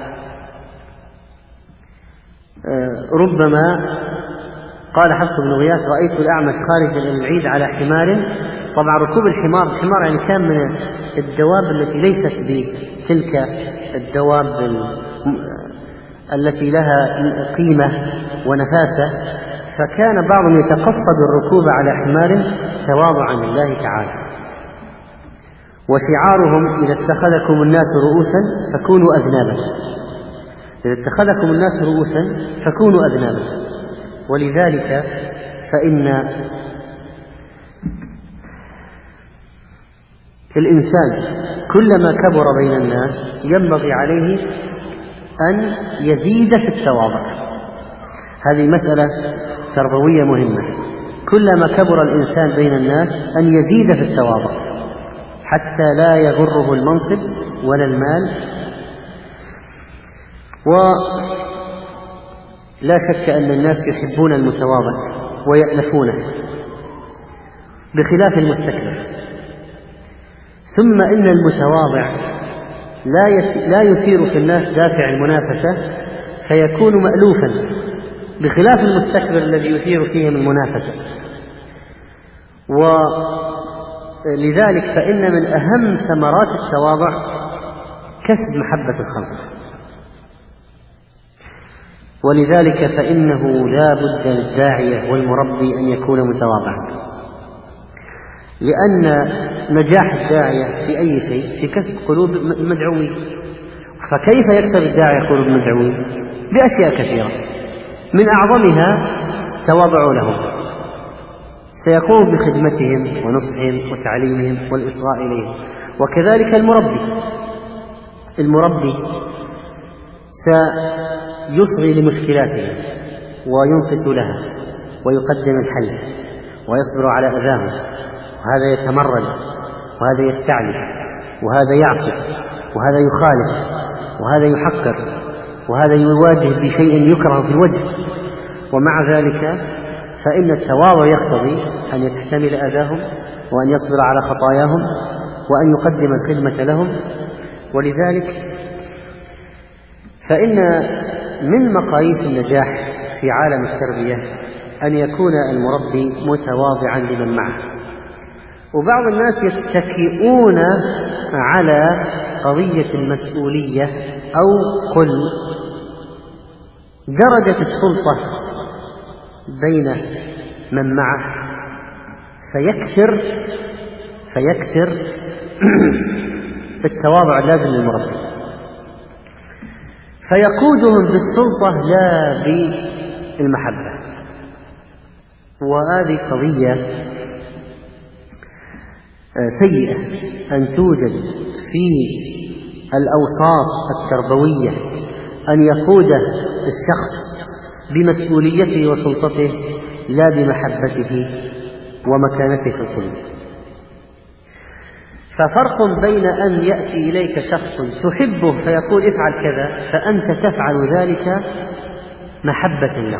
ربما قال حفص بن غياث: رأيت الأعمش خارجا إلى العيد على حمار. طبعا ركوب الحمار يعني كان من الدواب التي ليست بتلك الدواب التي لها قيمة ونفاسة، فكان بعضهم يتقصد الركوب على حمار تواضعا لله تعالى. وشعارهم: إذا اتخذكم الناس رؤوسا فكونوا أذنابا، إذا اتخذكم الناس رؤوسا فكونوا أذنابا. ولذلك فإن الإنسان كلما كبر بين الناس ينبغي عليه أن يزيد في التواضع. هذه مسألة تربوية مهمة، كلما كبر الإنسان بين الناس أن يزيد في التواضع حتى لا يغره المنصب ولا المال. ولا شك أن الناس يحبون المتواضع ويألفونه بخلاف المستكبر. ثم إن المتواضع لا يثير في الناس دافع المنافسة فيكون مألوفا، بخلاف المستكبر الذي يثير فيهم المنافسة. ولذلك فإن من أهم ثمرات التواضع كسب محبة الخلق. ولذلك فإنه لا بد للداعية والمربي أن يكون متواضعا، لأن نجاح الداعية في أي شيء في كسب قلوب المدعوين. فكيف يكسب الداعية قلوب المدعوين؟ بأشياء كثيرة، من أعظمها تواضعوا لهم، سيقوم بخدمتهم ونصحهم وتعليمهم والإصغاء إليهم. وكذلك المربي سيصغي لمشكلاتهم وينصت لها ويقدم الحل ويصبر على أذاهم، وهذا يتمرد وهذا يستعلي وهذا يعصي وهذا يخالف وهذا يحقر وهذا يواجه بشيء يكره في الوجه، ومع ذلك فإن التواضع يقتضي أن يحتمل أذاهم وأن يصبر على خطاياهم وأن يقدم الخدمة لهم. ولذلك فإن من مقاييس النجاح في عالم التربية أن يكون المربي متواضعا لمن معه. وبعض الناس يتكئون على قضية المسؤولية أو قل درجة السلطة بين من معه فيكسر التواضع اللازم للمربي، فيقودهم بالسلطة لا بالمحبة. وهذه قضية سيئة أن توجد في الأوساط التربوية، أن يقود الشخص بمسؤوليته وسلطته لا بمحبته ومكانته في القلوب. ففرق بين أن يأتي إليك شخص تحبه فيقول افعل كذا فأنت تفعل ذلك محبة له،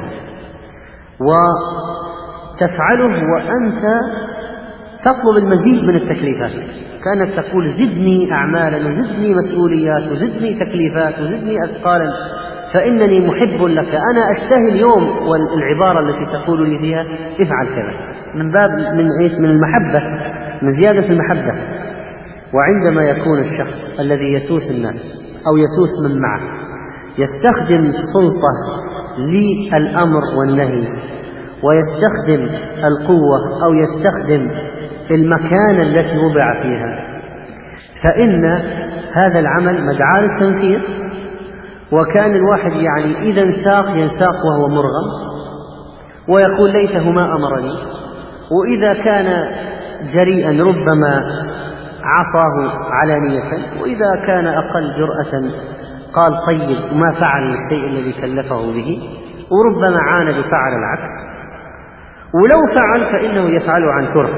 وتفعله وأنت تطلب المزيد من التكليفات، كانت تقول زدني أعمالا وزدني مسؤوليات وزدني تكليفات وزدني أثقالا فإنني محب لك، أنا أشتهي اليوم. والعبارة التي تقول لي فيها افعل كذا من باب من المحبة، من زيادة المحبة. وعندما يكون الشخص الذي يسوس الناس أو يسوس من معه يستخدم السلطة للأمر والنهي ويستخدم القوة أو يستخدم المكان التي وضع فيها، فإن هذا العمل مدعاة للتنفير. وكان الواحد يعني إذا ينساق وهو مرغم ويقول ليته ما أمرني، وإذا كان جريئا ربما عصاه علانية، وإذا كان أقل جرأة قال طيب وما فعل الشيء الذي كلفه به، وربما عاند فعل العكس، ولو فعل فإنه يفعل عن كره،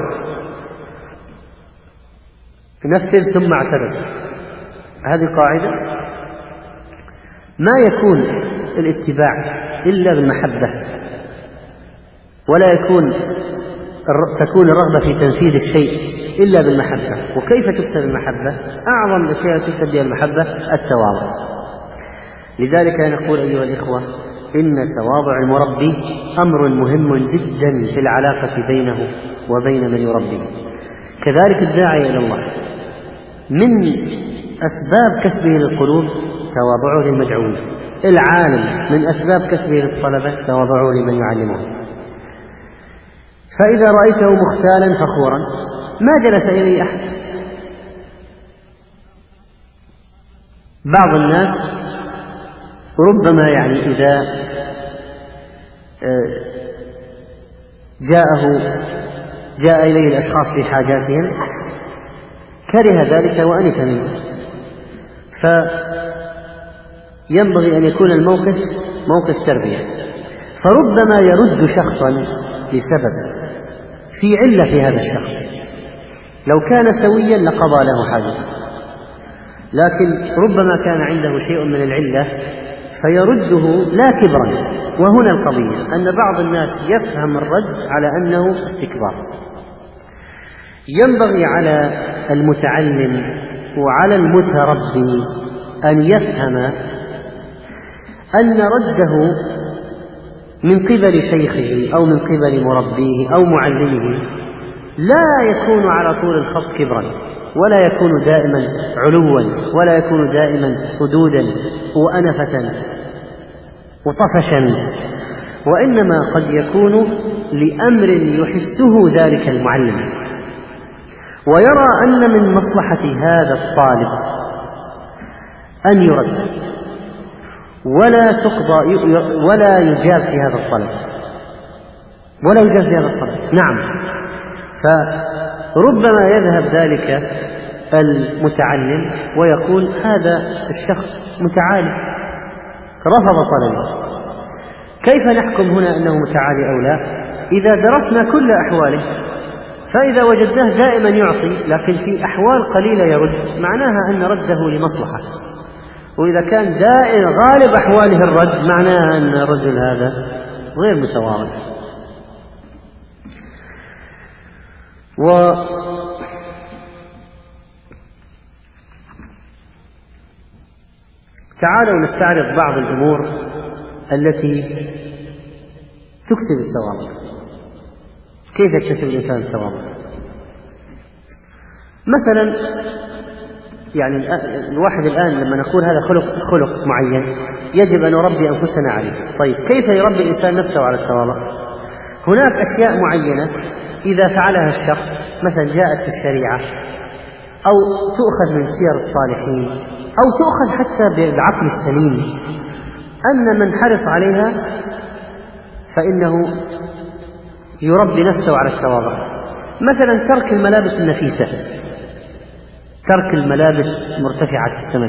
نفذ ثم اعترف. هذه قاعدة. ما يكون الاتباع إلا بالمحبة، ولا تكون الرغبة في تنفيذ الشيء إلا بالمحبة. وكيف تكسب المحبة؟ أعظم الأشياء تكسب بها المحبة التواضع. لذلك نقول أيها الإخوة إن تواضع المربي أمر مهم جدا في العلاقة بينه وبين من يربيه. كذلك الداعي إلى الله من أسباب كسبه للقلوب تواضعه للمدعوين، العالم من أسباب كسبه للطلبة تواضعه لمن يعلمه. فإذا رأيته مختالا فخورا ما جلس إليه أحد. بعض الناس ربما يعني إذا جاء إليه الأشخاص في حاجاتهم كره ذلك وأنف منه، فينبغي أن يكون الموقف موقف تربية. فربما يرد شخصا لسبب في علة في هذا الشخص، لو كان سويا لقضى له حاجته، لكن ربما كان عنده شيء من العلة فيرده لا كبرا. وهنا القضية أن بعض الناس يفهم الرد على أنه استكبار. ينبغي على المتعلم وعلى المتربي أن يفهم أن رده من قبل شيخه أو من قبل مربيه أو معلمه لا يكون على طول الخط كبرا، ولا يكون دائما علوا، ولا يكون دائما صدودا وأنفة وطفشا، وإنما قد يكون لأمر يحسه ذلك المعلم ويرى أن من مصلحة هذا الطالب أن يرد ولا يجاب في هذا الطلب، نعم. فربما يذهب ذلك المتعلم ويقول هذا الشخص متعالي رفض طلبي، كيف نحكم هنا أنه متعالي أو لا؟ إذا درسنا كل أحواله فإذا وجدناه دائما يعطي لكن في أحوال قليلة يرد، معناها أن رده لمصلحة. وإذا كان دائما غالب أحواله الرد، معناها أن الرجل هذا غير متواضع. تعالوا نستعرض بعض الأمور التي تكسب التواضع. كيف يكتسب الإنسان التواضع؟ مثلا يعني الواحد الآن لما نقول هذا خلق معين يجب أن نربي أنفسنا عليه. طيب كيف يربي الإنسان نفسه على التواضع؟ هناك أشياء معينة إذا فعلها الشخص مثلا جاءت في الشريعة أو تؤخذ من سير الصالحين أو تؤخذ حتى بالعقل السليم، أن من حرص عليها فإنه يربي نفسه على التواضع. مثلا ترك الملابس النفيسة، ترك الملابس مرتفعة الثمن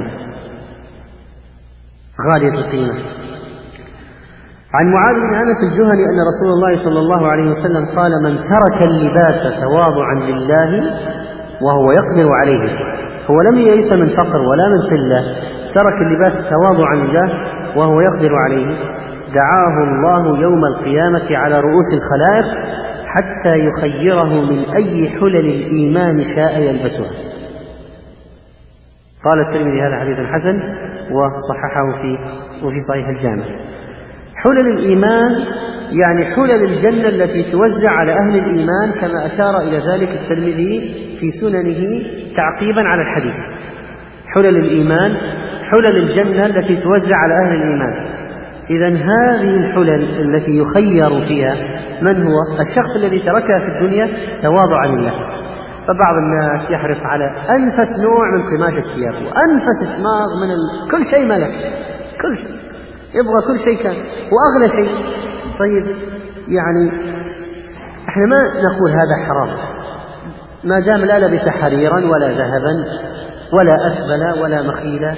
غالية القيمة. عن معاذ بن أنس الجهني أن رسول الله صلى الله عليه وسلم قال: من ترك اللباس تواضعا لله وهو يقدر عليه، هو لم يئس من فقر ولا من قلة، ترك اللباس تواضعا لله وهو يقدر عليه، دعاه الله يوم القيامة على رؤوس الخلائق حتى يخيره من أي حلل الإيمان شاء يلبسها. قال الترمذي: هذا حديث حسن وصححه في صحيح الجامع. حلل الإيمان يعني حلل الجنة التي توزع على أهل الإيمان، كما أشار إلى ذلك الترمذي في سننه تعقيبا على الحديث. حلل الإيمان حلل الجنة التي توزع على أهل الإيمان. إذن هذه الحلل التي يخير فيها من هو الشخص الذي تركها في الدنيا تواضعا لله. فبعض الناس يحرص على أنفس نوع من قماش الثياب وأنفس إسماغ من كل شيء ملك، كل شيء يبغى، كل شيء كان وأغلى شيء. طيب يعني احنا ما نقول هذا حرام ما دام لا لبس حريرا ولا ذهبا ولا أسبل ولا مخيلة،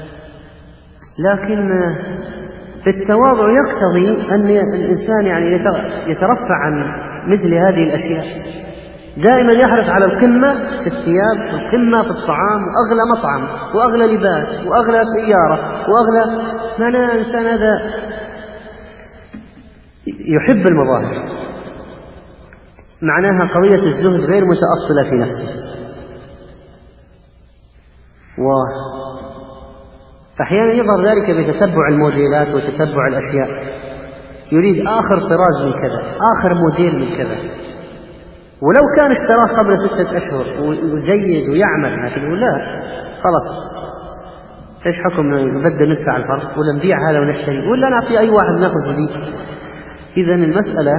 لكن التواضع يقتضي أن الإنسان يعني يترفع عن مثل هذه الأشياء. دائما يحرص على القمة في الثياب والقمة في الطعام وأغلى مطعم وأغلى لباس وأغلى سيارة وأغلى. معنى الإنسان هذا يحب المظاهر، معناها قضية الزهد غير متأصلة في نفسه. أحيانا يظهر ذلك بتتبع الموديلات وتتبع الأشياء، يريد آخر طراز من كذا، آخر موديل من كذا، ولو كان اشتراه قبل 6 أشهر وجيد ويعمل، لكن يقول لا خلاص ايش حكم نبدل ندفع الفرق ولا نبيع هذا ونشتري ولا نعطي أي واحد ناخذ جديد. إذن المسألة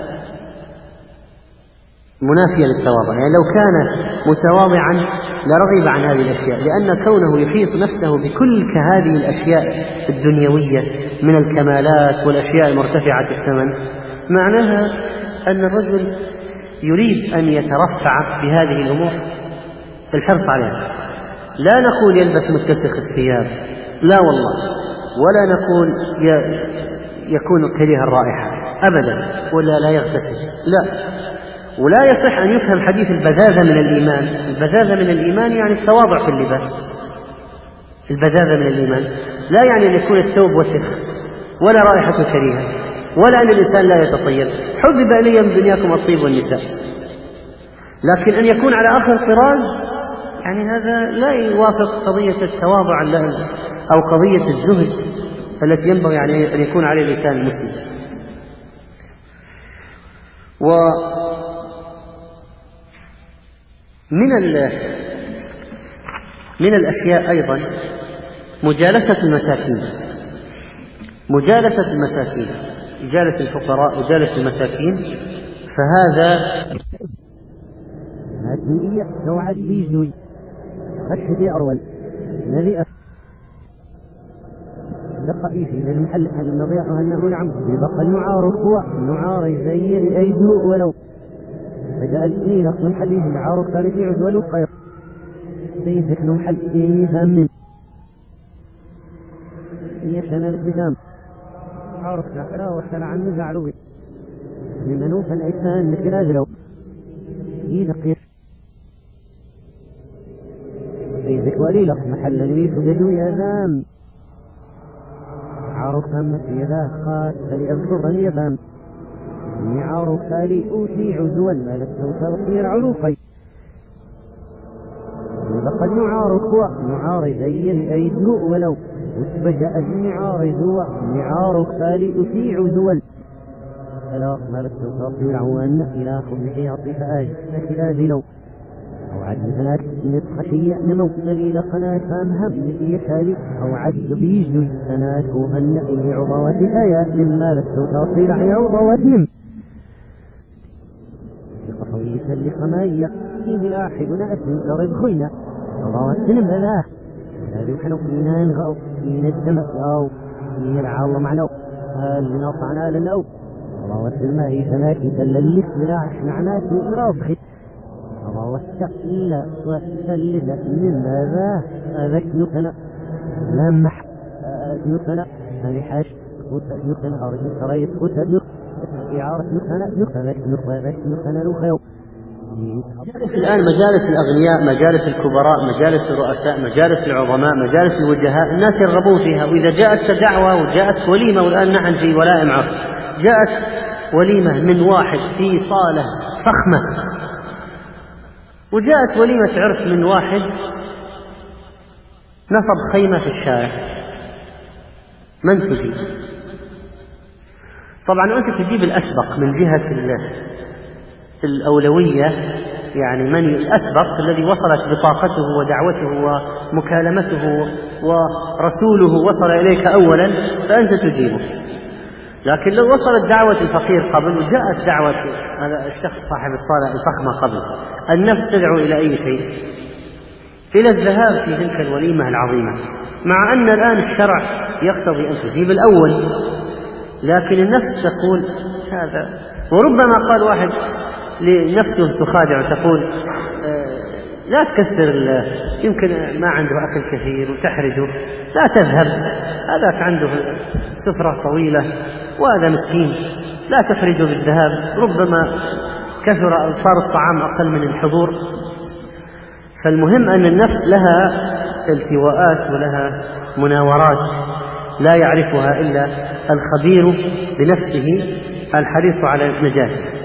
منافية للتواضع. يعني لو كان متواضعا لرغب عن هذه الأشياء، لأن كونه يحيط نفسه بكل هذه الأشياء الدنيوية من الكمالات والأشياء المرتفعة الثمن، معناها أن الرجل يريد أن يترفع بهذه الأمور الحرص عليها. لا نقول يلبس متسخ الثياب، لا والله، ولا نقول يكون كريه الرائحة أبدا، ولا لا يغتسل، لا. ولا يصح أن يفهم حديث البذاذة من الإيمان. البذاذة من الإيمان يعني التواضع في اللباس. البذاذة من الإيمان لا يعني أن يكون الثوب وسخ ولا رائحة كريهة ولا أن الإنسان لا يتطيب. حبب إلي من دنياكم الطيب والنساء، لكن أن يكون على آخر طراز يعني هذا لا يوافق قضية التواضع أو قضية الزهد التي ينبغي يعني أن يكون عليه الإنسان المسلم. من الأشياء أيضا مجالسة المساكين، مجالسة المساكين، جالس الفقراء وجالس المساكين، فهذا هاتمية لو عاد بيجوي خشدي أرول الذي دقى إيشي للمحل هذا النظيع أنه نعم يبقى النعار القوى النعار يزين أيدو ولو فجاء الاثنين أصل الحديث النعار كان يعود ولو خير سيفك نمحل إيه هم يشان الابتسام عارف لا وسأل عن نزعلوي لمنوفا الإنسان مثل أجلو يدقير بيزك وليلك محل ليس جدو يذام عارف هم في ذا خاص فليذكر اليذام إني عارف فالي أوتي عزوا ما لست تصير عروقي لقد نعار كوا نعار زين أيده ولو وتبجأ النعار زوا نعار فالي أوتي عزوا فلا ما لست تصير عوان إلى خبحي عطيف فكلا لو أو عد ثلاث نتخشي نمو نبيل قناة فامهم نبي حالي أو عد بيجد سنات وهن إلي عضوات آيات مما لست تصير عن عضواتهم لقصوي سل خمايا فيه لاحقنا أسن نرد خينا عضوات سنم لا يحنو فينا نغو فينا الدمك أو فينا العالم معنا هل نطعنا لنو عضوات الماء سناكي تللس بلاعش معنات نرابخي والتقليل والسلل من ماذا أذكنكنا لمح أذكنكنا هنحاش أذكنكنا أرجو سريت كتب إعارة نكنا نخيو. الآن مجالس الأغنياء، مجالس الكبراء، مجالس الرؤساء، مجالس العظماء، مجالس الوجهاء، الناس يرغبون فيها. وإذا جاءت دعوة وجاءت وليمة، والآن نحن في ولائم عصر، جاءت وليمة من واحد في صالة فخمة، وجاءت وليمة عرس من واحد نصب خيمة في الشارع، من تجيب؟ طبعا أنت تجيب الأسبق من جهة الأولوية، يعني من الأسبق الذي وصلت بطاقته ودعوته ومكالمته ورسوله وصل إليك أولا فأنت تجيبه. لكن لو وصلت دعوة الفقير قبل وجاءت دعوة هذا الشخص صاحب الصالة الفخمة قبل، النفس تدعو إلى أي شيء؟ إلى الذهاب في تلك الوليمة العظيمة، مع أن الآن الشرع يقتضي أن تجيب الأول، لكن النفس تقول هذا. وربما قال واحد لنفسه تخادع وتقول لا تكثر، يمكن ما عنده أكل كثير وتحرجه، لا تذهب، هذاك عنده سفرة طويلة وهذا مسكين، لا تحرجه بالذهاب، ربما كثر صار الطعام أقل من الحضور. فالمهم أن النفس لها التواءات ولها مناورات لا يعرفها إلا الخبير بنفسه الحريص على نجاته.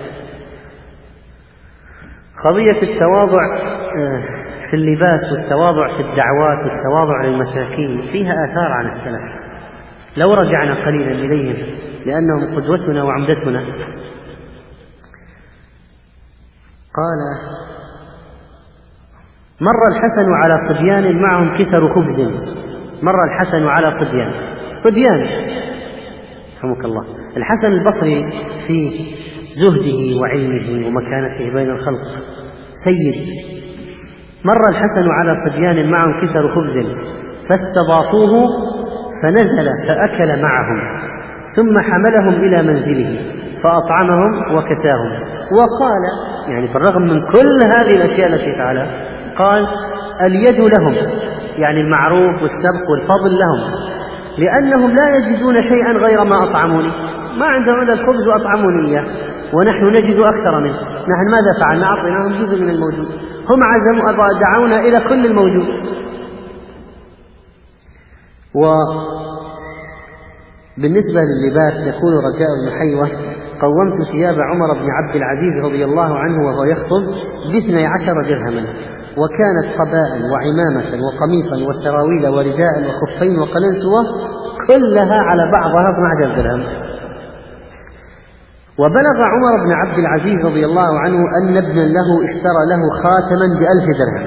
قضية التواضع في اللباس والتواضع في الدعوات والتواضع للمساكين فيها آثار عن السلف، لو رجعنا قليلا إليهم لأنهم قدوتنا وعمدتنا. قال: مر الحسن على صبيان معهم كثر خبز. مر الحسن على صبيان رحمك الله. الحسن البصري في زهده وعلمه ومكانته بين الخلق سيد. مر الحسن على صبيان معهم كسر خبز فاستضافوه فنزل فأكل معهم، ثم حملهم إلى منزله فأطعمهم وكساهم. وقال، يعني بالرغم من كل هذه الأشياء التي فعلها، قال: اليد لهم، يعني المعروف والسبق والفضل لهم، لأنهم لا يجدون شيئا غير ما أطعموني، ما عندهم إلا الخبز وأطعموني إياه، ونحن نجد أكثر منه. نحن ماذا فعلنا؟ أعطيناهم جزء من الموجود، هم عزموا دعونا إلى كل الموجود. وبالنسبة لللباس يقول رجاء بن حيوة: قومت ثياب عمر بن عبد العزيز رضي الله عنه وهو يخطب ب12 درهما، وكانت قباء وعمامة وقميصا وسراويل ورداء وخفين وقلنسوة كلها على بعضها 12 درهم. وبلغ عمر بن عبد العزيز رضي الله عنه أن ابنا له اشترى له خاتما ب1000 درهم،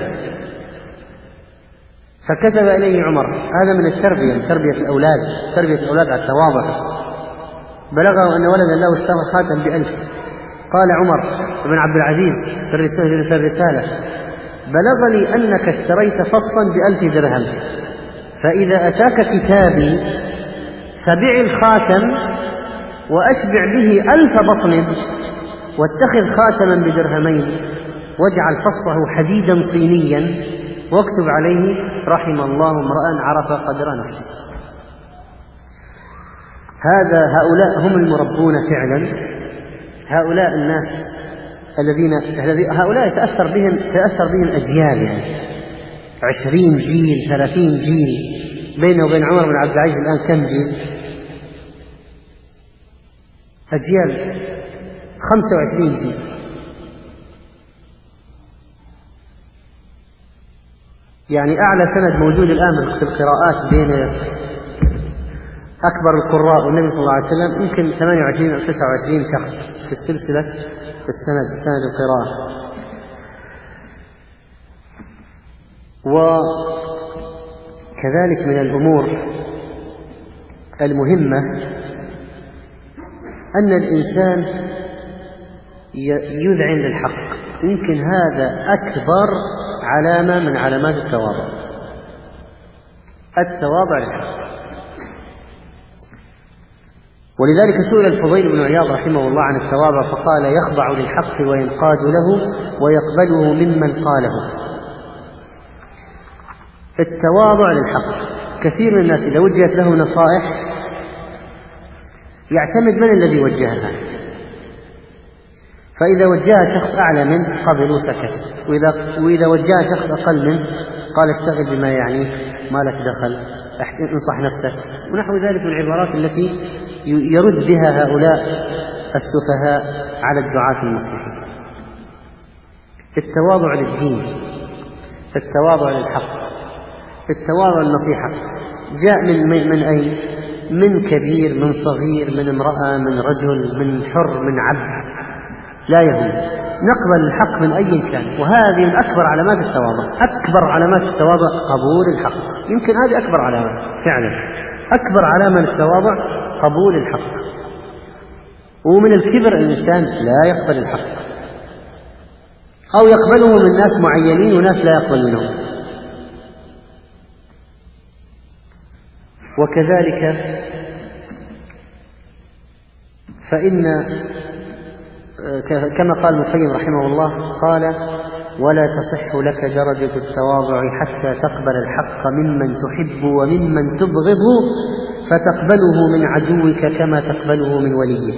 فكتب إليه عمر. هذا من التربية، تربية الأولاد على التواضع. بلغه أن ولدا له اشترى خاتم ب1000. قال عمر بن عبد العزيز في الرسالة: بلغني أنك اشتريت فصا ب1000 درهم، فإذا أتاك كتابي فبع الخاتم وأشبع به 1000 بطن، واتخذ خاتما بدرهمين، واجعل فصه حديدا صينيا، واكتب عليه: رحم الله امرأ عرف قدر نفسه. هؤلاء هم المربون فعلا، هؤلاء الناس هؤلاء تأثر بهم أجيال، يعني 20 جيل 30 جيل. بينه وبين عمر بن عبد العزيز الآن كم جيل؟ أجيال 25 جيل. يعني أعلى سند موجود الآن في القراءات بين أكبر القراء والنبي صلى الله عليه وسلم يمكن 28 أو 29 شخص في السلسلة سند القراءة. وكذلك من الأمور المهمة أن الإنسان يذعن للحق. يمكن هذا أكبر علامة من علامات التواضع للحق. ولذلك سئل الفضيل بن عياض رحمه الله عن التواضع فقال: يخضع للحق وينقاد له ويقبله ممن قاله. التواضع للحق. كثير من الناس إذا وجهت له نصائح يعتمد من الذي وجهها، فإذا وجهها شخص أعلى منه قبل وسكت، وإذا وجهها شخص أقل منه قال: اشتغل بما يعنيك، ما لك دخل، انصح نفسك، ونحو ذلك من العبارات التي يرد بها هؤلاء السفهاء على الدعاة المصلحين. التواضع للدين، التواضع للحق، التواضع للنصيحة جاء من أين؟ من كبير، من صغير، من امرأة، من رجل، من حر، من عبد، لا يهم، نقبل الحق من أي كان. وهذه من أكبر علامات التواضع. أكبر علامات التواضع قبول الحق. يمكن هذه أكبر علامة فعلا. أكبر علامة للتواضع قبول الحق. ومن الكبر الإنسان لا يقبل الحق، أو يقبله من ناس معينين وناس لا يقبل منهم. وكذلك فإن كما قال ابن القيم رحمه الله قال: ولا تصح لك درجة التواضع حتى تقبل الحق ممن تحب وممن تبغضه، فتقبله من عدوك كما تقبله من وليك.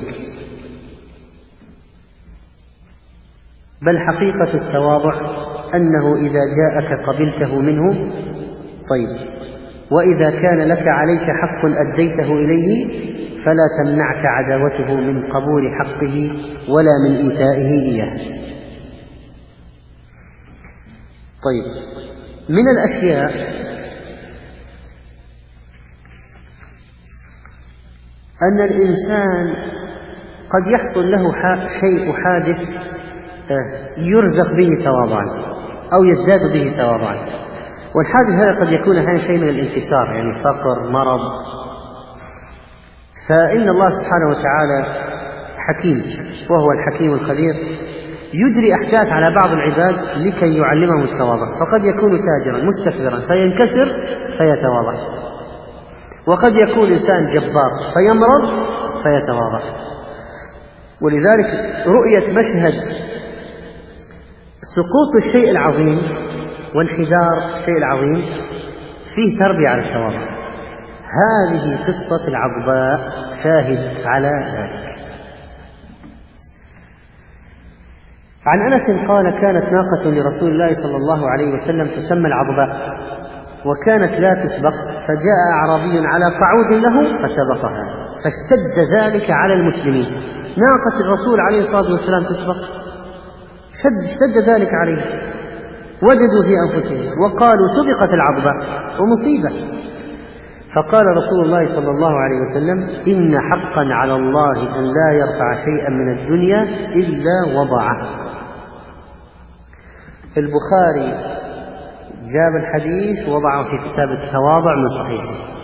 بل حقيقة التواضع أنه إذا جاءك قبلته منه، طيب، وإذا كان لك عليك حق أديته إليه فلا تمنعك عداوته من قبول حقه ولا من إيتائه إياه. طيب، من الأشياء أن الإنسان قد يحصل له شيء حادث يرزق به تواضعا أو يزداد به تواضعا، والحادث هذا قد يكون أحيانا شيء من الانكسار، يعني فقر، مرض. فإن الله سبحانه وتعالى حكيم، وهو الحكيم الخبير، يجري أحداث على بعض العباد لكي يعلمهم التواضع. فقد يكون تاجرا مستكبرا فينكسر فيتواضع، وقد يكون إنسان جبار فيمرض فيتواضع. ولذلك رؤية مشهد سقوط الشيء العظيم وانحدار الشيء العظيم فيه تربية على التواضع. هذه قصة العضباء شاهد على ذلك. عن أنس قال: كانت ناقة لرسول الله صلى الله عليه وسلم تسمى العضباء، وكانت لا تسبق، فجاء أعرابي على قعود له فسبقها، فاشتد ذلك على المسلمين. ناقة الرسول عليه الصلاة والسلام تسبق، اشتد ذلك عليه، وجدوا في أنفسهم وقالوا: سبقت العضباء ومصيبة. فقال رسول الله صلى الله عليه وسلم: إن حقا على الله أن لا يرفع شيئا من الدنيا إلا وضعه. البخاري جاب الحديث وضعه في كتاب التواضع من صحيحه.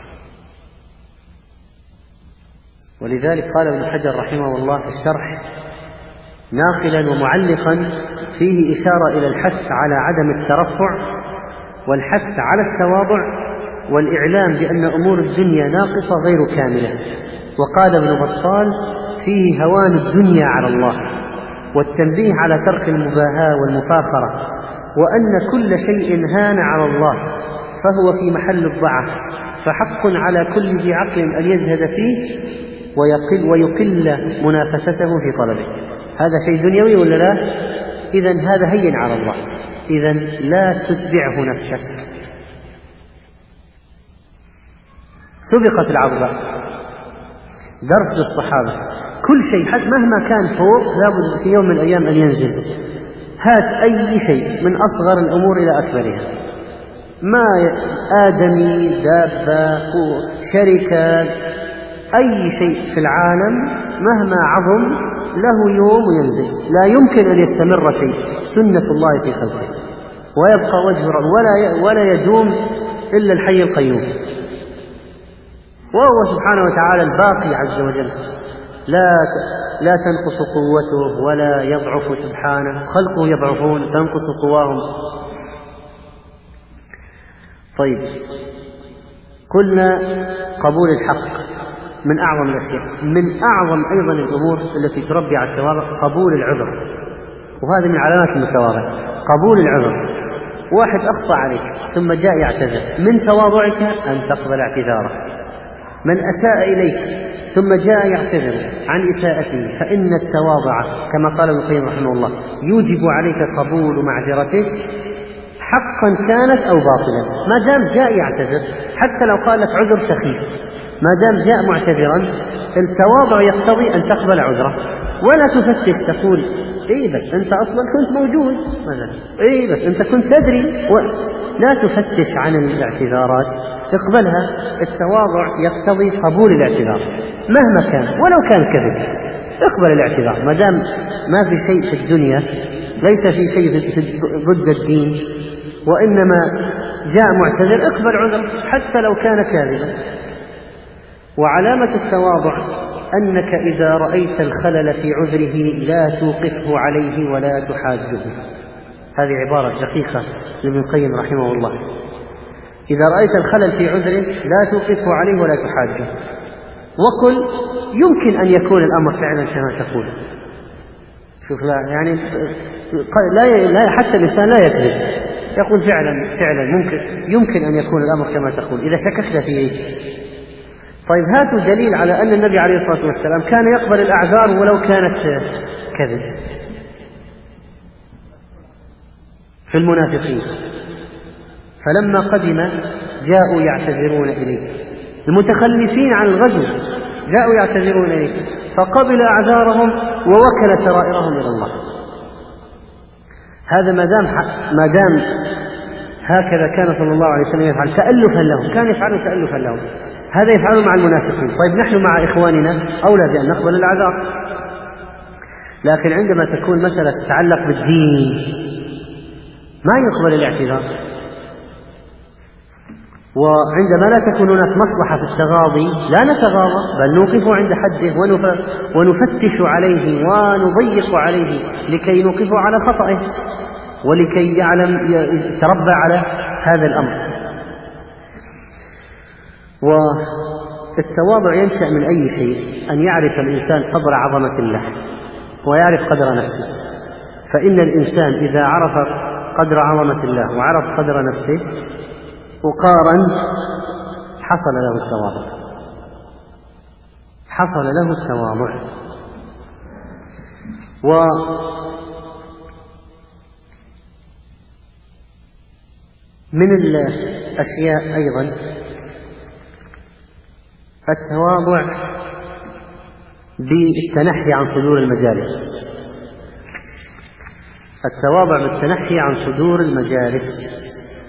ولذلك قال ابن حجر رحمه الله في الشرح ناقلا ومعلقا فيه إشارة إلى الحث على عدم الترفع والحث على التواضع والإعلام بأن أمور الدنيا ناقصة غير كاملة. وقال ابن بطال فيه هوان الدنيا على الله، والتنبيه على ترك المباهاة والمفاخرة، وأن كل شيء هان على الله فهو في محل الضعف، فحق على كل ذي عقل أن يزهد فيه ويقل منافسته في طلبه. هذا شيء دنيوي ولا لا؟ إذن هذا هين على الله، إذن لا تتبعه نفسك. سبقت العظمة، درس للصحابة، كل شيء حتى مهما كان فوق لابد في يوم من الأيام أن ينزل. هات أي شيء من أصغر الأمور إلى أكبرها، ما آدمي، دابة، شركة، أي شيء في العالم مهما عظم له يوم وينزل، لا يمكن أن يستمر شيء، سنة الله في خلقه، ويبقى وجه ولا يدوم إلا الحي القيوم، وهو سبحانه وتعالى الباقي عز وجل، لا تنقص قوته ولا يضعف سبحانه، خلقه يضعفون تنقص قواهم. طيب، قلنا قبول الحق من أعظم الأشياء، من أعظم أيضا الأمور التي تربي على التواضع قبول العذر، وهذا من علامات المتواضع، قبول العذر. واحد أخطأ عليك ثم جاء يعتذر، من تواضعك أن تقبل اعتذاره. من أساء إليك ثم جاء يعتذر عن إساءته، فإن التواضع كما قال ابن القيم رحمه الله يوجب عليك قبول معذرته حقا كانت أو باطلا. ما دام جاء يعتذر، حتى لو قال لك عذر سخيف، ما دام جاء معتذرا، التواضع يقتضي أن تقبل عذره، ولا تفتش تقول إيه بس أنت أصلا كنت موجود مثلا، إيه بس أنت كنت تدري، لا تفتش عن الاعتذارات، اقبلها. التواضع يقتضي قبول الاعتذار مهما كان، ولو كان كذب اقبل الاعتذار، ما دام ما في شيء في الدنيا، ليس في شيء ضد الدين، وإنما جاء معتذر اقبل عذر حتى لو كان كاذبا. وعلامة التواضع أنك إذا رأيت الخلل في عذره لا توقفه عليه ولا تحاجه. هذه عبارة دقيقة لابن القيم رحمه الله. إذا رأيت الخلل في عذره لا توقفه عليه ولا تحاجه، وقل يمكن أن يكون الأمر فعلا كما تقول. شوف، لا يعني لا حتى الإنسان لا يكذب، يقول فعلا يمكن أن يكون الأمر كما تقول إذا شككت فيه. طيب، هاتوا دليل على أن النبي عليه الصلاة والسلام كان يقبل الأعذار ولو كانت كذب. في المنافقين فلما قدم جاءوا يعتذرون إليه، المتخلفين عن الغزو جاءوا يعتذرون إليه، فقبل أعذارهم ووكل سرائرهم إلى الله. هذا ما دام هكذا كان صلى الله عليه وسلم يفعل تألفا لهم، كان يفعل تألفا لهم، هذا يفعله مع المنافقين. طيب، نحن مع إخواننا أولى بأن نقبل الأعذار، لكن عندما تكون مسألة تتعلق بالدين ما يقبل الاعتذار. وعندما لا تكون هناك مصلحة في التغاضي لا نتغاضى، بل نوقف عند حده ونفتش عليه ونضيق عليه لكي نوقفه على خطئه ولكي يتربى على هذا الأمر. والتواضع ينشأ من أي شيء، أن يعرف الإنسان قدر عظمة الله ويعرف قدر نفسه. فإن الإنسان إذا عرف قدر عظمة الله وعرف قدر نفسه وقارن حصل له التواضع. ومن الأشياء أيضا التواضع بالتنحي عن صدور المجالس، التواضع بالتنحي عن صدور المجالس.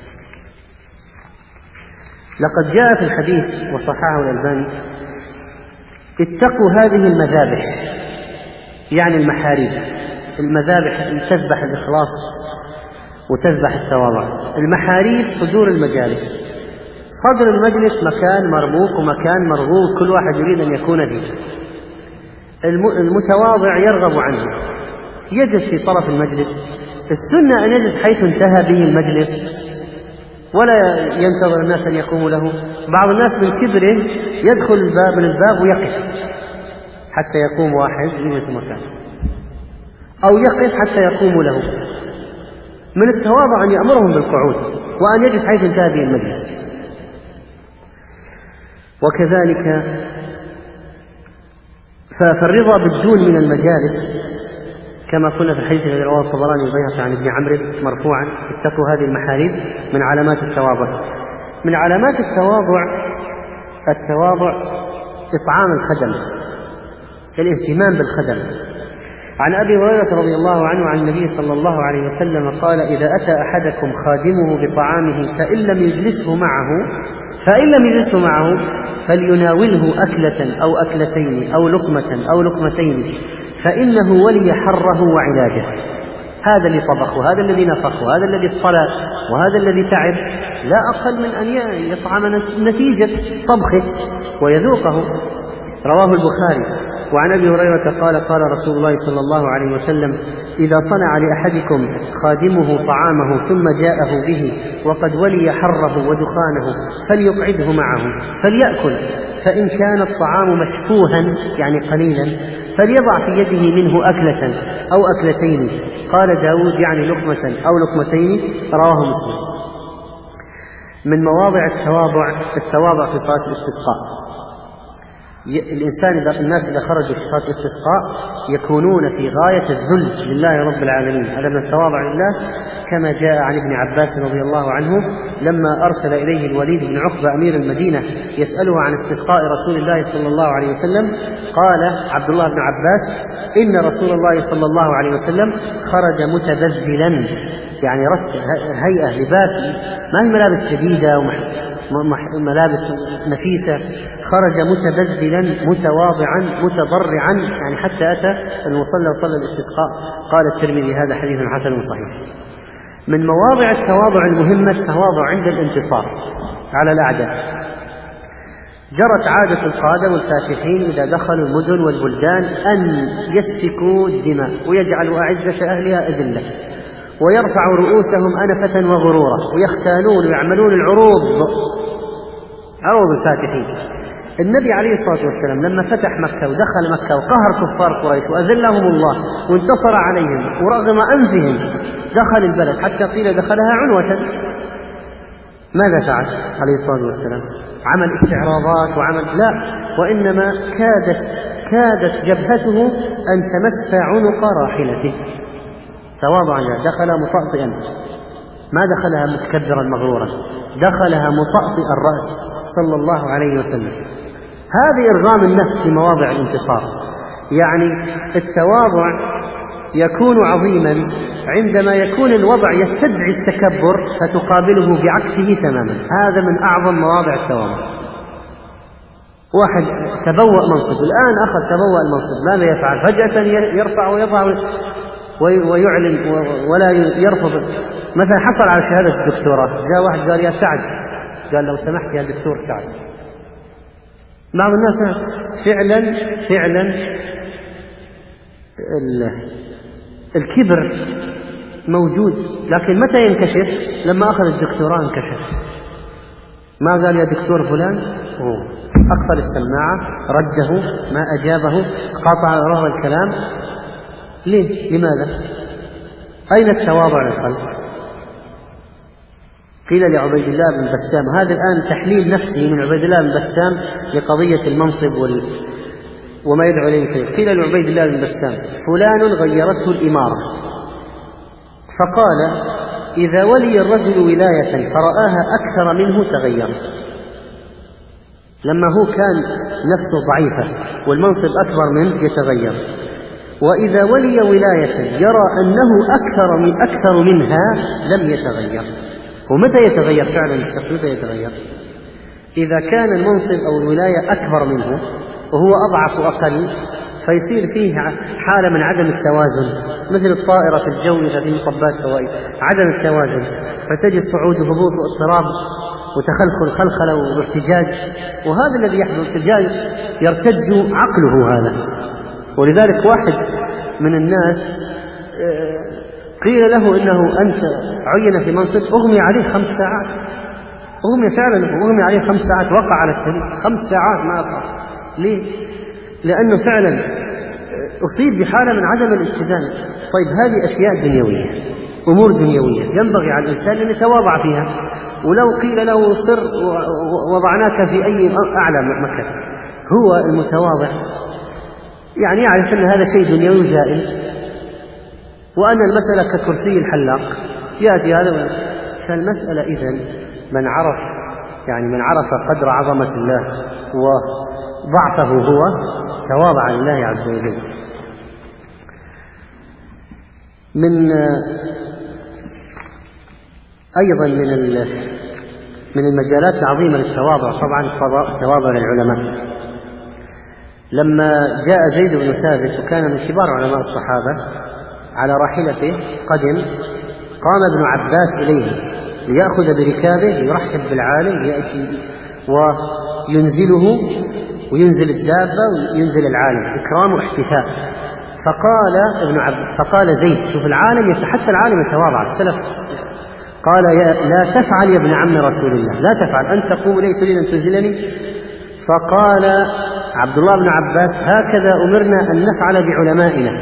لقد جاء في الحديث وصححه الألباني: اتقوا هذه المذابح، يعني المحاريب، المذابح تذبح الإخلاص وتذبح التواضع. المحاريب صدور المجالس، صدر المجلس مكان مرموق ومكان مرغوب، كل واحد يريد أن يكون فيه. المتواضع يرغب عنه، يجلس في طرف المجلس. السنة أن يجلس حيث انتهى به المجلس ولا ينتظر الناس أن يقوموا له. بعض الناس من كبره يدخل من الباب ويقف حتى يقوم واحد يجلس مكانه، أو يقف حتى يقوموا له. من التواضع أن يأمرهم بالقعود وأن يجلس حيث انتهى به المجلس. وكذلك فالرضا بالدون من المجالس كما قلنا في الحديث الذي رواه الطبراني والبيهقي عن ابن عمرو مرفوعا: اتقوا هذه المحاريب من علامات التواضع. من علامات التواضع إطعام الخدم، الاهتمام بالخدم. عن أبي هريرة رضي الله عنه عن النبي صلى الله عليه وسلم قال: إذا أتى أحدكم خادمه بطعامه فإن لم يجلسه معه فليناوله أكلة أو أكلتين أو لقمة أو لقمتين، فإنه ولي حره وعلاجه. هذا اللي طبخه، هذا الذي نفخه، هذا الذي اصطلى، وهذا الذي تعب، لا أقل من أن يطعم نتيجة طبخه ويذوقه. رواه البخاري. وعن أبي هريرة قال: قال رسول الله صلى الله عليه وسلم: إذا صنع لأحدكم خادمه طعامه ثم جاءه به وقد ولي حره ودخانه فليقعده معه فليأكل، فإن كان الطعام مشفوها يعني قليلا فليضع في يده منه أكلة أو أكلتين. قال داود: يعني لقمة أو لقمتين. رواه مسلم. من مواضع التواضع في صلاة الاستسقاء. الناس إذا خرجوا في صلاة الاستسقاء يكونون في غاية الذل لله رب العالمين. هذا من التواضع لله، كما جاء عن ابن عباس رضي الله عنه لما أرسل إليه الوليد بن عقبة أمير المدينة يسأله عن استسقاء رسول الله صلى الله عليه وسلم، قال عبد الله بن عباس: إن رسول الله صلى الله عليه وسلم خرج متبذلا، يعني هيئة لباس ما هي ملابس جديدة وملابس نفيسة، خرج متبذلا متواضعا متضرعا، يعني حتى أتى المصلى وصلى الاستسقاء. قال الترمذي: هذا حديث حسن صحيح. من مواضع التواضع المهمة التواضع عند الانتصار على الأعداء. جرت عادة القادة والفاتحين إذا دخلوا المدن والبلدان أن يسفكوا الدماء ويجعلوا أعزة أهلها أذلة، ويرفعوا رؤوسهم أنفة وغرورا، ويختالون ويعملون عروض الفاتحين. النبي عليه الصلاة والسلام لما فتح مكة ودخل مكة وقهر كفار قريش وأذلهم الله وانتصر عليهم ورغم أنفهم دخل البلد، حتى قيل دخلها عنوة، ماذا فعل عليه الصلاة والسلام؟ عمل استعراضات لا، وإنما كادت جبهته أن تمس عنق راحلته تواضعا. دخل مطأطئا، ما دخلها متكبرا مغرورا، دخلها مطأطئ الرأس صلى الله عليه وسلم. هذه إرغام النفس في مواضع الانتصار. يعني التواضع يكون عظيما عندما يكون الوضع يستدعي التكبر فتقابله بعكسه تماما. هذا من أعظم مواضع التواضع. واحد تبوأ منصب، الآن أخذ تبوأ المنصب، ماذا يفعل؟ فجأة يرفع ويضع ويعلن ولا يرفض. مثلا حصل على شهادة الدكتوراه، جاء واحد قال: يا سعد، قال: لو سمحت يا دكتور سعد. بعض الناس فعلا الكبر موجود، لكن متى ينكشف؟ لما أخذ الدكتوراه انكشف. ما قال يا دكتور فلان، أقفل السماعة، رده، ما أجابه، قاطع رغم الكلام. ليه؟ لماذا؟ أين التواضع للخلق؟ قيل لعبيد الله بن بسام، هذا الآن تحليل نفسي من عبيد الله بن بسام لقضية المنصب وما يدعو إليه. قيل لعبيد الله بن بسام: فلان غيرته الإمارة، فقال: إذا ولي الرجل ولاية فرآها أكثر منه تغير. لما هو كان نفسه ضعيفة والمنصب أكبر منه يتغير، وإذا ولي ولاية يرى أنه أكثر منها لم يتغير. ومتى يتغير فعلا الشخص؟ متى يتغير؟ إذا كان المنصب أو الولاية أكبر منه وهو أضعف وأقل، فيصير فيه حالة من عدم التوازن، مثل الطائرة في الجو إذا في مطبات هوائية، عدم التوازن، فتجد صعود وهبوط واضطراب وتخلخل خلخلة وارتجاج. وهذا الذي يحدث، ارتجاج يرتج عقله هذا. ولذلك واحد من الناس قيل له إنه أنت عين في منصب، أغمي عليه 5 ساعات، أغمي عليه 5 ساعات، وقع على السرير 5 ساعات ما أقع. ليه؟ لأنه فعلا أصيب بحالة من عدم الاتزان. طيب هذه أشياء دنيوية، أمور دنيوية ينبغي على الإنسان أن يتواضع فيها. ولو قيل له صر وضعناك في أي أعلى مكان. هو المتواضع يعني يعرف أن هذا شيء دنيوي زائل، وأن المسألة ككرسي الحلاق يأتي هذا. فالمسألة إذن من عرف قدر عظمة الله وضعفه هو تواضع لله عز وجل. أيضا من المجالات العظيمة للتواضع طبعا تواضع العلماء. لما جاء زيد بن ثابت وكان من كبار علماء الصحابة على راحلته قدم، قام ابن عباس إليه ليأخذ بركابه يرحب بالعالم، يأتي وينزله وينزل الدابة وينزل العالم إكرام واحتفاء. فقال زيد، شوف العالم حتى العالم يتواضع السلف، قال لا تفعل يا ابن عم رسول الله، لا تفعل، أنت تقوم إلي تريد أن تنزلني. فقال عبد الله بن عباس هكذا أمرنا أن نفعل بعلمائنا،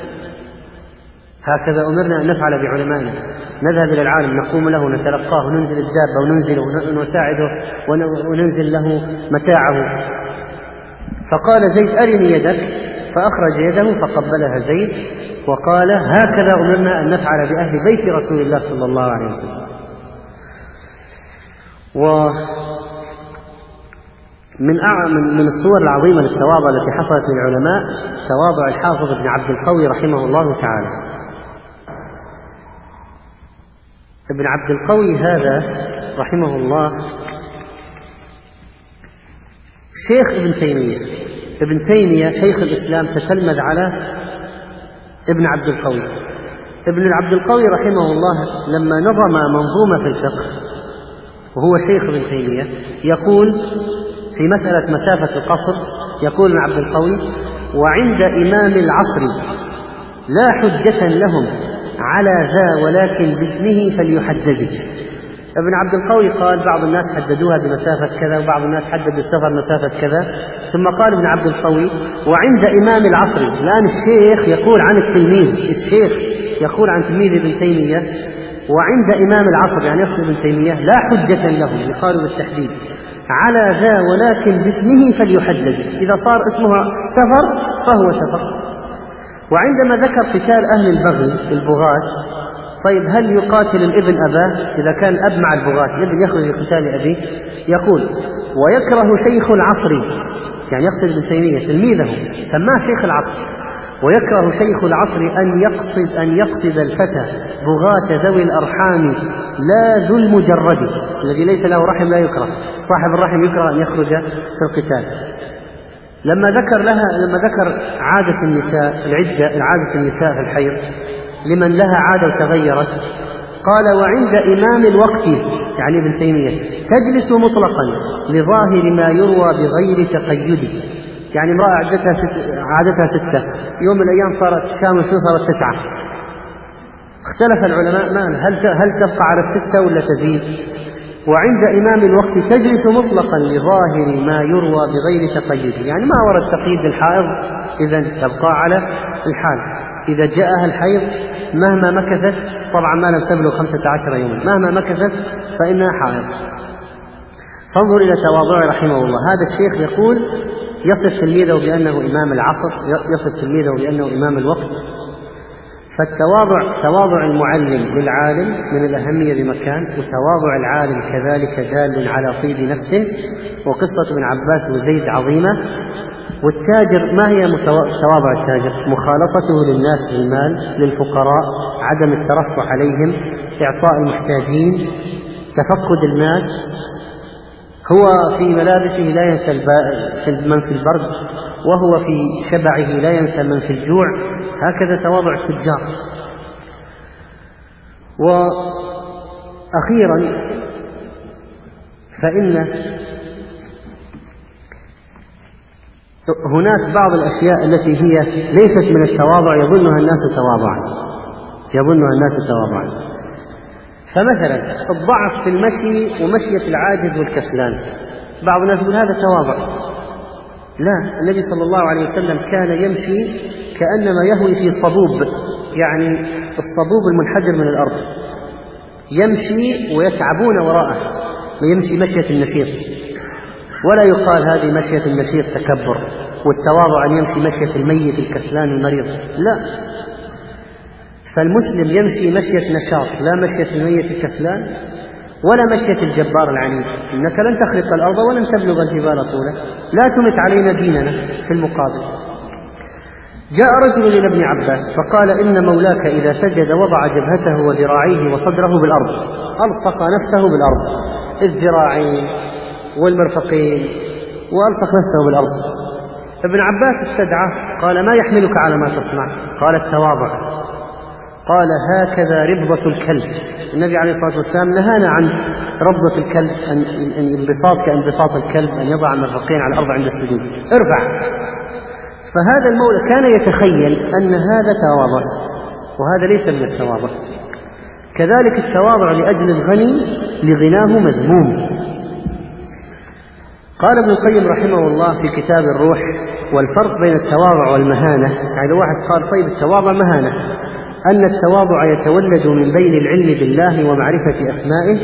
هكذا أمرنا أن نفعل بعلمائنا، نذهب إلى العالم نقوم له نتلقاه وننزل الدابة وننزله ونساعده وننزل له متاعه. فقال زيد أرني يدك، فأخرج يده فقبلها زيد وقال هكذا أمرنا أن نفعل بأهل بيت رسول الله صلى الله عليه وسلم. من الصور العظيمة للتواضع التي حصلت للعلماء تواضع الحافظ ابن عبد القوي رحمه الله تعالى. ابن عبد القوي هذا رحمه الله شيخ ابن تيمية. ابن تيمية شيخ الإسلام تتلمذ على ابن عبد القوي. ابن عبد القوي رحمه الله لما نظم منظومة في الفقه وهو شيخ ابن تيمية يقول في مسألة مسافة القصر، يقول ابن عبد القوي وعند إمام العصر لا حجة لهم على ذا ولكن باسمه فليحدد. ابن عبد القوي قال بعض الناس حددوها بمسافة كذا وبعض الناس حدد السفر مسافة كذا، ثم قال ابن عبد القوي وعند إمام العصر. الآن الشيخ يقول عن التلميذ، الشيخ يقول عن تلميذ ابن تيمية وعند إمام العصر يعني يقصد ابن تيمية لا حجة لهم يقال بالتحديد على ذا ولكن باسمه فليحدد، إذا صار اسمها سفر فهو سفر. وعندما ذكر قتال أهل البغي البغاة، طيب هل يقاتل الابن أباه إذا كان أب مع البغاة الابن يخرج لقتال أبيه؟ يقول ويكره شيخ العصر، يعني يقصد ابن تيمية تلميذه سماه شيخ العصر، ويكره شيخ العصر أن يقصد الفتى بغاة ذوي الأرحام لا ذو المجرد الذي ليس له رحم لا يكره، صاحب الرحم يكره أن يخرج في القتال. لما ذكر عادة النساء عادة النساء في الحيض لمن لها عادة وتغيرت، قال وعند إمام الوقت يعني ابن تيمية تجلس مطلقا لظاهر ما يروى بغير تقيد، يعني امرأة عادتها 6 يوم من الأيام صارت شامل صارت 9، اختلف العلماء هل تبقى على 6 ولا تزيد. وعند إمام الوقت تجلس مطلقا لظاهر ما يروى بغير تقيد، يعني ما ورد تقييد للحائض إذن تبقى على الحال. إذا جاءها الحيض مهما مكثت، طبعا ما لم تبلغ 15 يوما، مهما مكثت فإنها حائض. فانظر إلى تواضعه رحمه الله. هذا الشيخ يقول يصف تلميذه بأنه إمام العصر، يصف تلميذه بأنه إمام الوقت. فالتواضع تواضع المعلم للعالم من الأهمية بمكان، وتواضع العالم كذلك دال على طيب نفسه. وقصة ابن عباس وزيد عظيمة. والتاجر ما هي تواضع التاجر؟ مخالطته للناس بالمال، للفقراء، عدم الترفع عليهم، إعطاء المحتاجين، تفقد الناس. هو في ملابسه لا ينسى من في البرد، وهو في شبعه لا ينسى من في الجوع. هكذا تواضع التجار. وأخيرا فإن هناك بعض الأشياء التي هي ليست من التواضع يظنها الناس تواضعا. فمثلا الضعف في المشي ومشية العاجز والكسلان، بعض الناس يقول هذا تواضع. لا، النبي صلى الله عليه وسلم كان يمشي كأنما يهوي في صبوب، يعني الصبوب المنحدر من الأرض، يمشي ويتعبون وراءه، ويمشي مشية النشيط، ولا يقال هذه مشية النشيط تكبر، والتواضع أن يمشي مشية الميت الكسلان المريض، لا. فالمسلم يمشي مشية نشاط، لا مشية الميت الكسلان ولا مشية الجبار العنيد. إنك لن تخرق الأرض ولن تبلغ الجبال طولا، لا تمت علينا ديننا. في المقابل جاء رجل إلى ابن عباس فقال: إن مولاك إذا سجد وضع جبهته وذراعيه وصدره بالأرض، ألصق نفسه بالأرض، الذراعين والمرفقين، وألصق نفسه بالأرض. ابن عباس استدعى قال: ما يحملك على ما تصنع؟ قال: التواضع. قال: هكذا ربضة الكلب. النبي عليه الصلاة والسلام نهانا عن ربضة الكلب، أن ينبساط كانبساط الكلب، أن يضع المرفقين على الأرض عند السجود، ارفع. فهذا المولى كان يتخيل أن هذا تواضع، وهذا ليس من التواضع. كذلك التواضع لأجل الغني لغناه مذموم. قال ابن القيم رحمه الله في كتاب الروح: والفرق بين التواضع والمهانة. يعني واحد قال: طيب التواضع مهانة، أن التواضع يتولد من بين العلم بالله ومعرفة أسمائه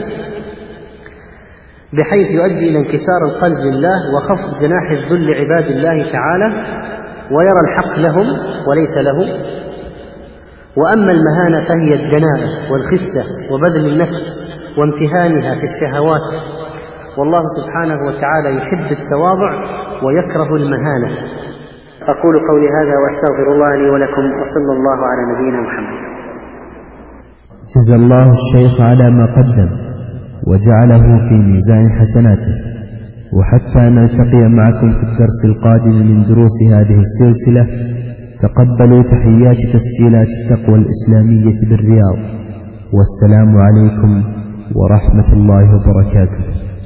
بحيث يؤدي إلى انكسار القلب لله وخفض جناح الذل لعباد الله تعالى، ويرى الحق لهم وليس له. وأما المهانة فهي الدناءة والخسة وبذل النفس وامتهانها في الشهوات، والله سبحانه وتعالى يحب التواضع ويكره المهانة. أقول قولي هذا وأستغفر الله لي ولكم، وصلى الله على نبينا محمد. جزا الله الشيخ على ما قدم وجعله في ميزان حسناته، وحتى نلتقي معكم في الدرس القادم من دروس هذه السلسلة، تقبلوا تحيات تسجيلات التقوى الإسلامية بالرياض، والسلام عليكم ورحمة الله وبركاته.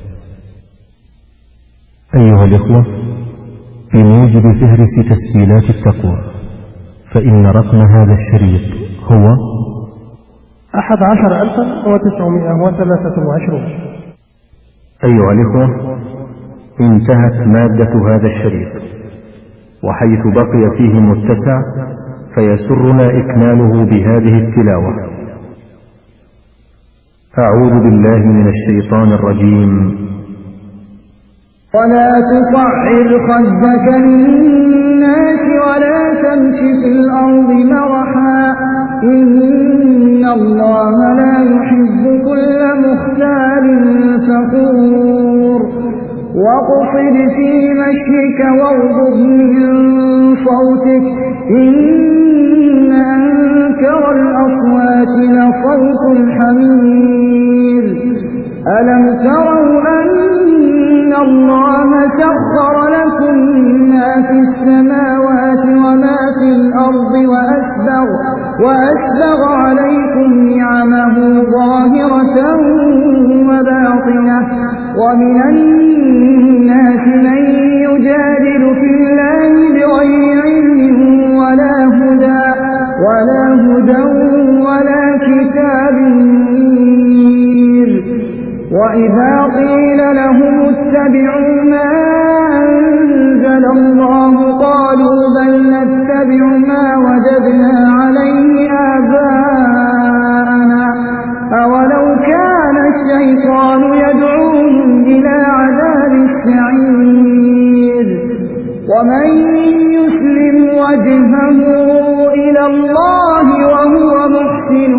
أيها الإخوة، بموجب فهرس تسجيلات التقوى، فإن رقم هذا الشريط هو 11,923. أيها الإخوة، انتهت مادة هذا الشريط، وحيث بقي فيه متسع فيسرنا إكماله بهذه التلاوة. أعوذ بالله من الشيطان الرجيم. ولا تصعر خدك للناس ولا تمش في الأرض مرحا، إن الله لا يحب كل مختال فخور. واقصد في مشيك واغضض من صوتك، إن أنكر الأصوات لصوت الحمير. ألم تروا أن الله سخر لكم ما في السماوات وما في الأرض وأسبغ عليكم نعمه ظاهرة وباطنة، ومن الناس من يجادل في الله بغير علم ولا هدى ولا كتاب منير. وإذا قيل لهم اتبعوا ما أنزل الله قالوا بل نتبع ما وجدنا عليه آباءنا، أولو كان الشيطان يدعوهم إلى عذاب السعير. ومن يسلم وجهه إلى الله وهو محسن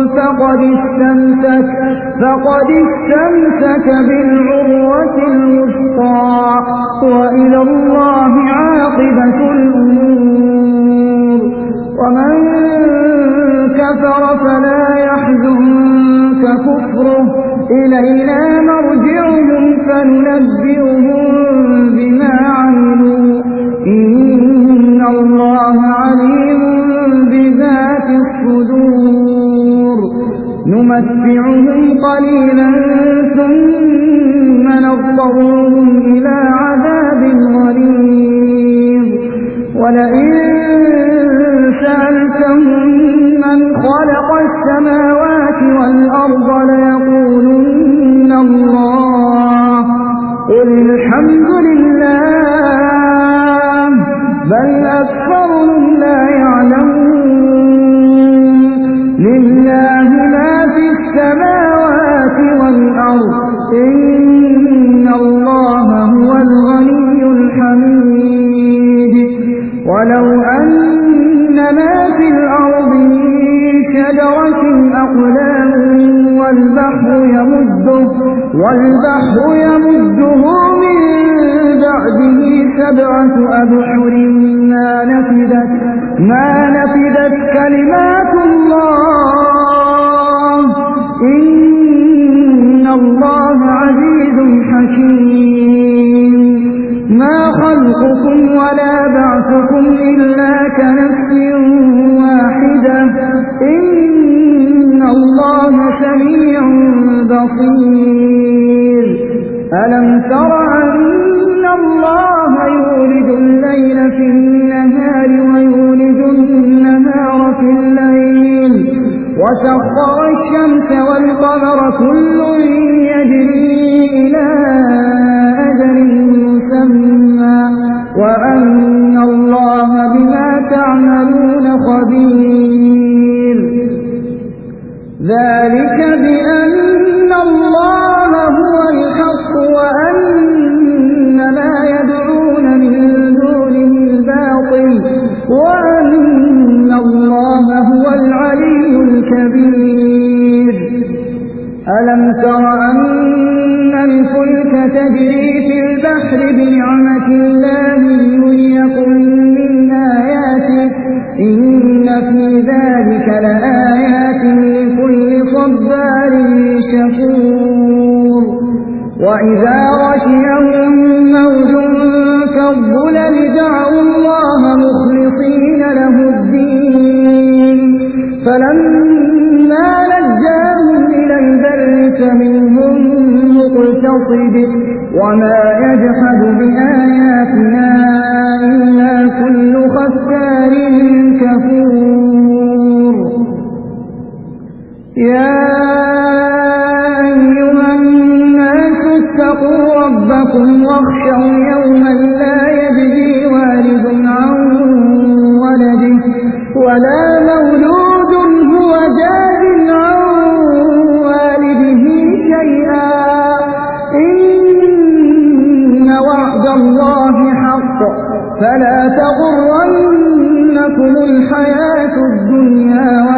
فقد استمسك بالعروة الوثقى، وإلى الله عاقبة الأمور. ومن كفر فلا يحزنك كفره، إلينا مرجعهم فننبئهم بما عملوا، إن الله عليم بذات الصدور. نمتعهم قليلا ثم نضطرهم إلى عذاب غليظ. ولئن سألتهم من خلق السماوات والأرض ليقولن الله، قل الحمد لله، بل أكثرهم لا يعلمون. لله ما في السماوات والبحر يمده من بعده 7 أبحر ما نفدت كلمات الله إن الله عزيز حكيم ما خلقكم ولا بعثكم إلا كنفس واحدة إن الله سميع بصير ألم تر أن الله يولد الليل في النهار ويولد النهار في الليل وسخر الشمس والقمر كل يجري إلى أجل مسمى وأن الله بما تعملون خبير ذلك بأن الله هو الحق وأن ما يدعون من دونه الباطل وأن الله هو العلي الكبير ألم تر أن الفلك تجري في البحر بنعمة الله ليريكم من آياته إن في ذلك لآيات لكل صبار شكور وإذا غشيهم موج كالظلل دعوا الله مخلصين له الدين فلما نجاهم إلى البر فمنهم مقتصد وما يجحد بآياتنا إلا كل ختار كفور يا أيها الناس اتقوا ربكم واخشوا يوما لا يجزي والد عن ولده ولا مولود هو جاز عن والده شيئا إن وعد الله حق فلا تغرنكم الحياة الدنيا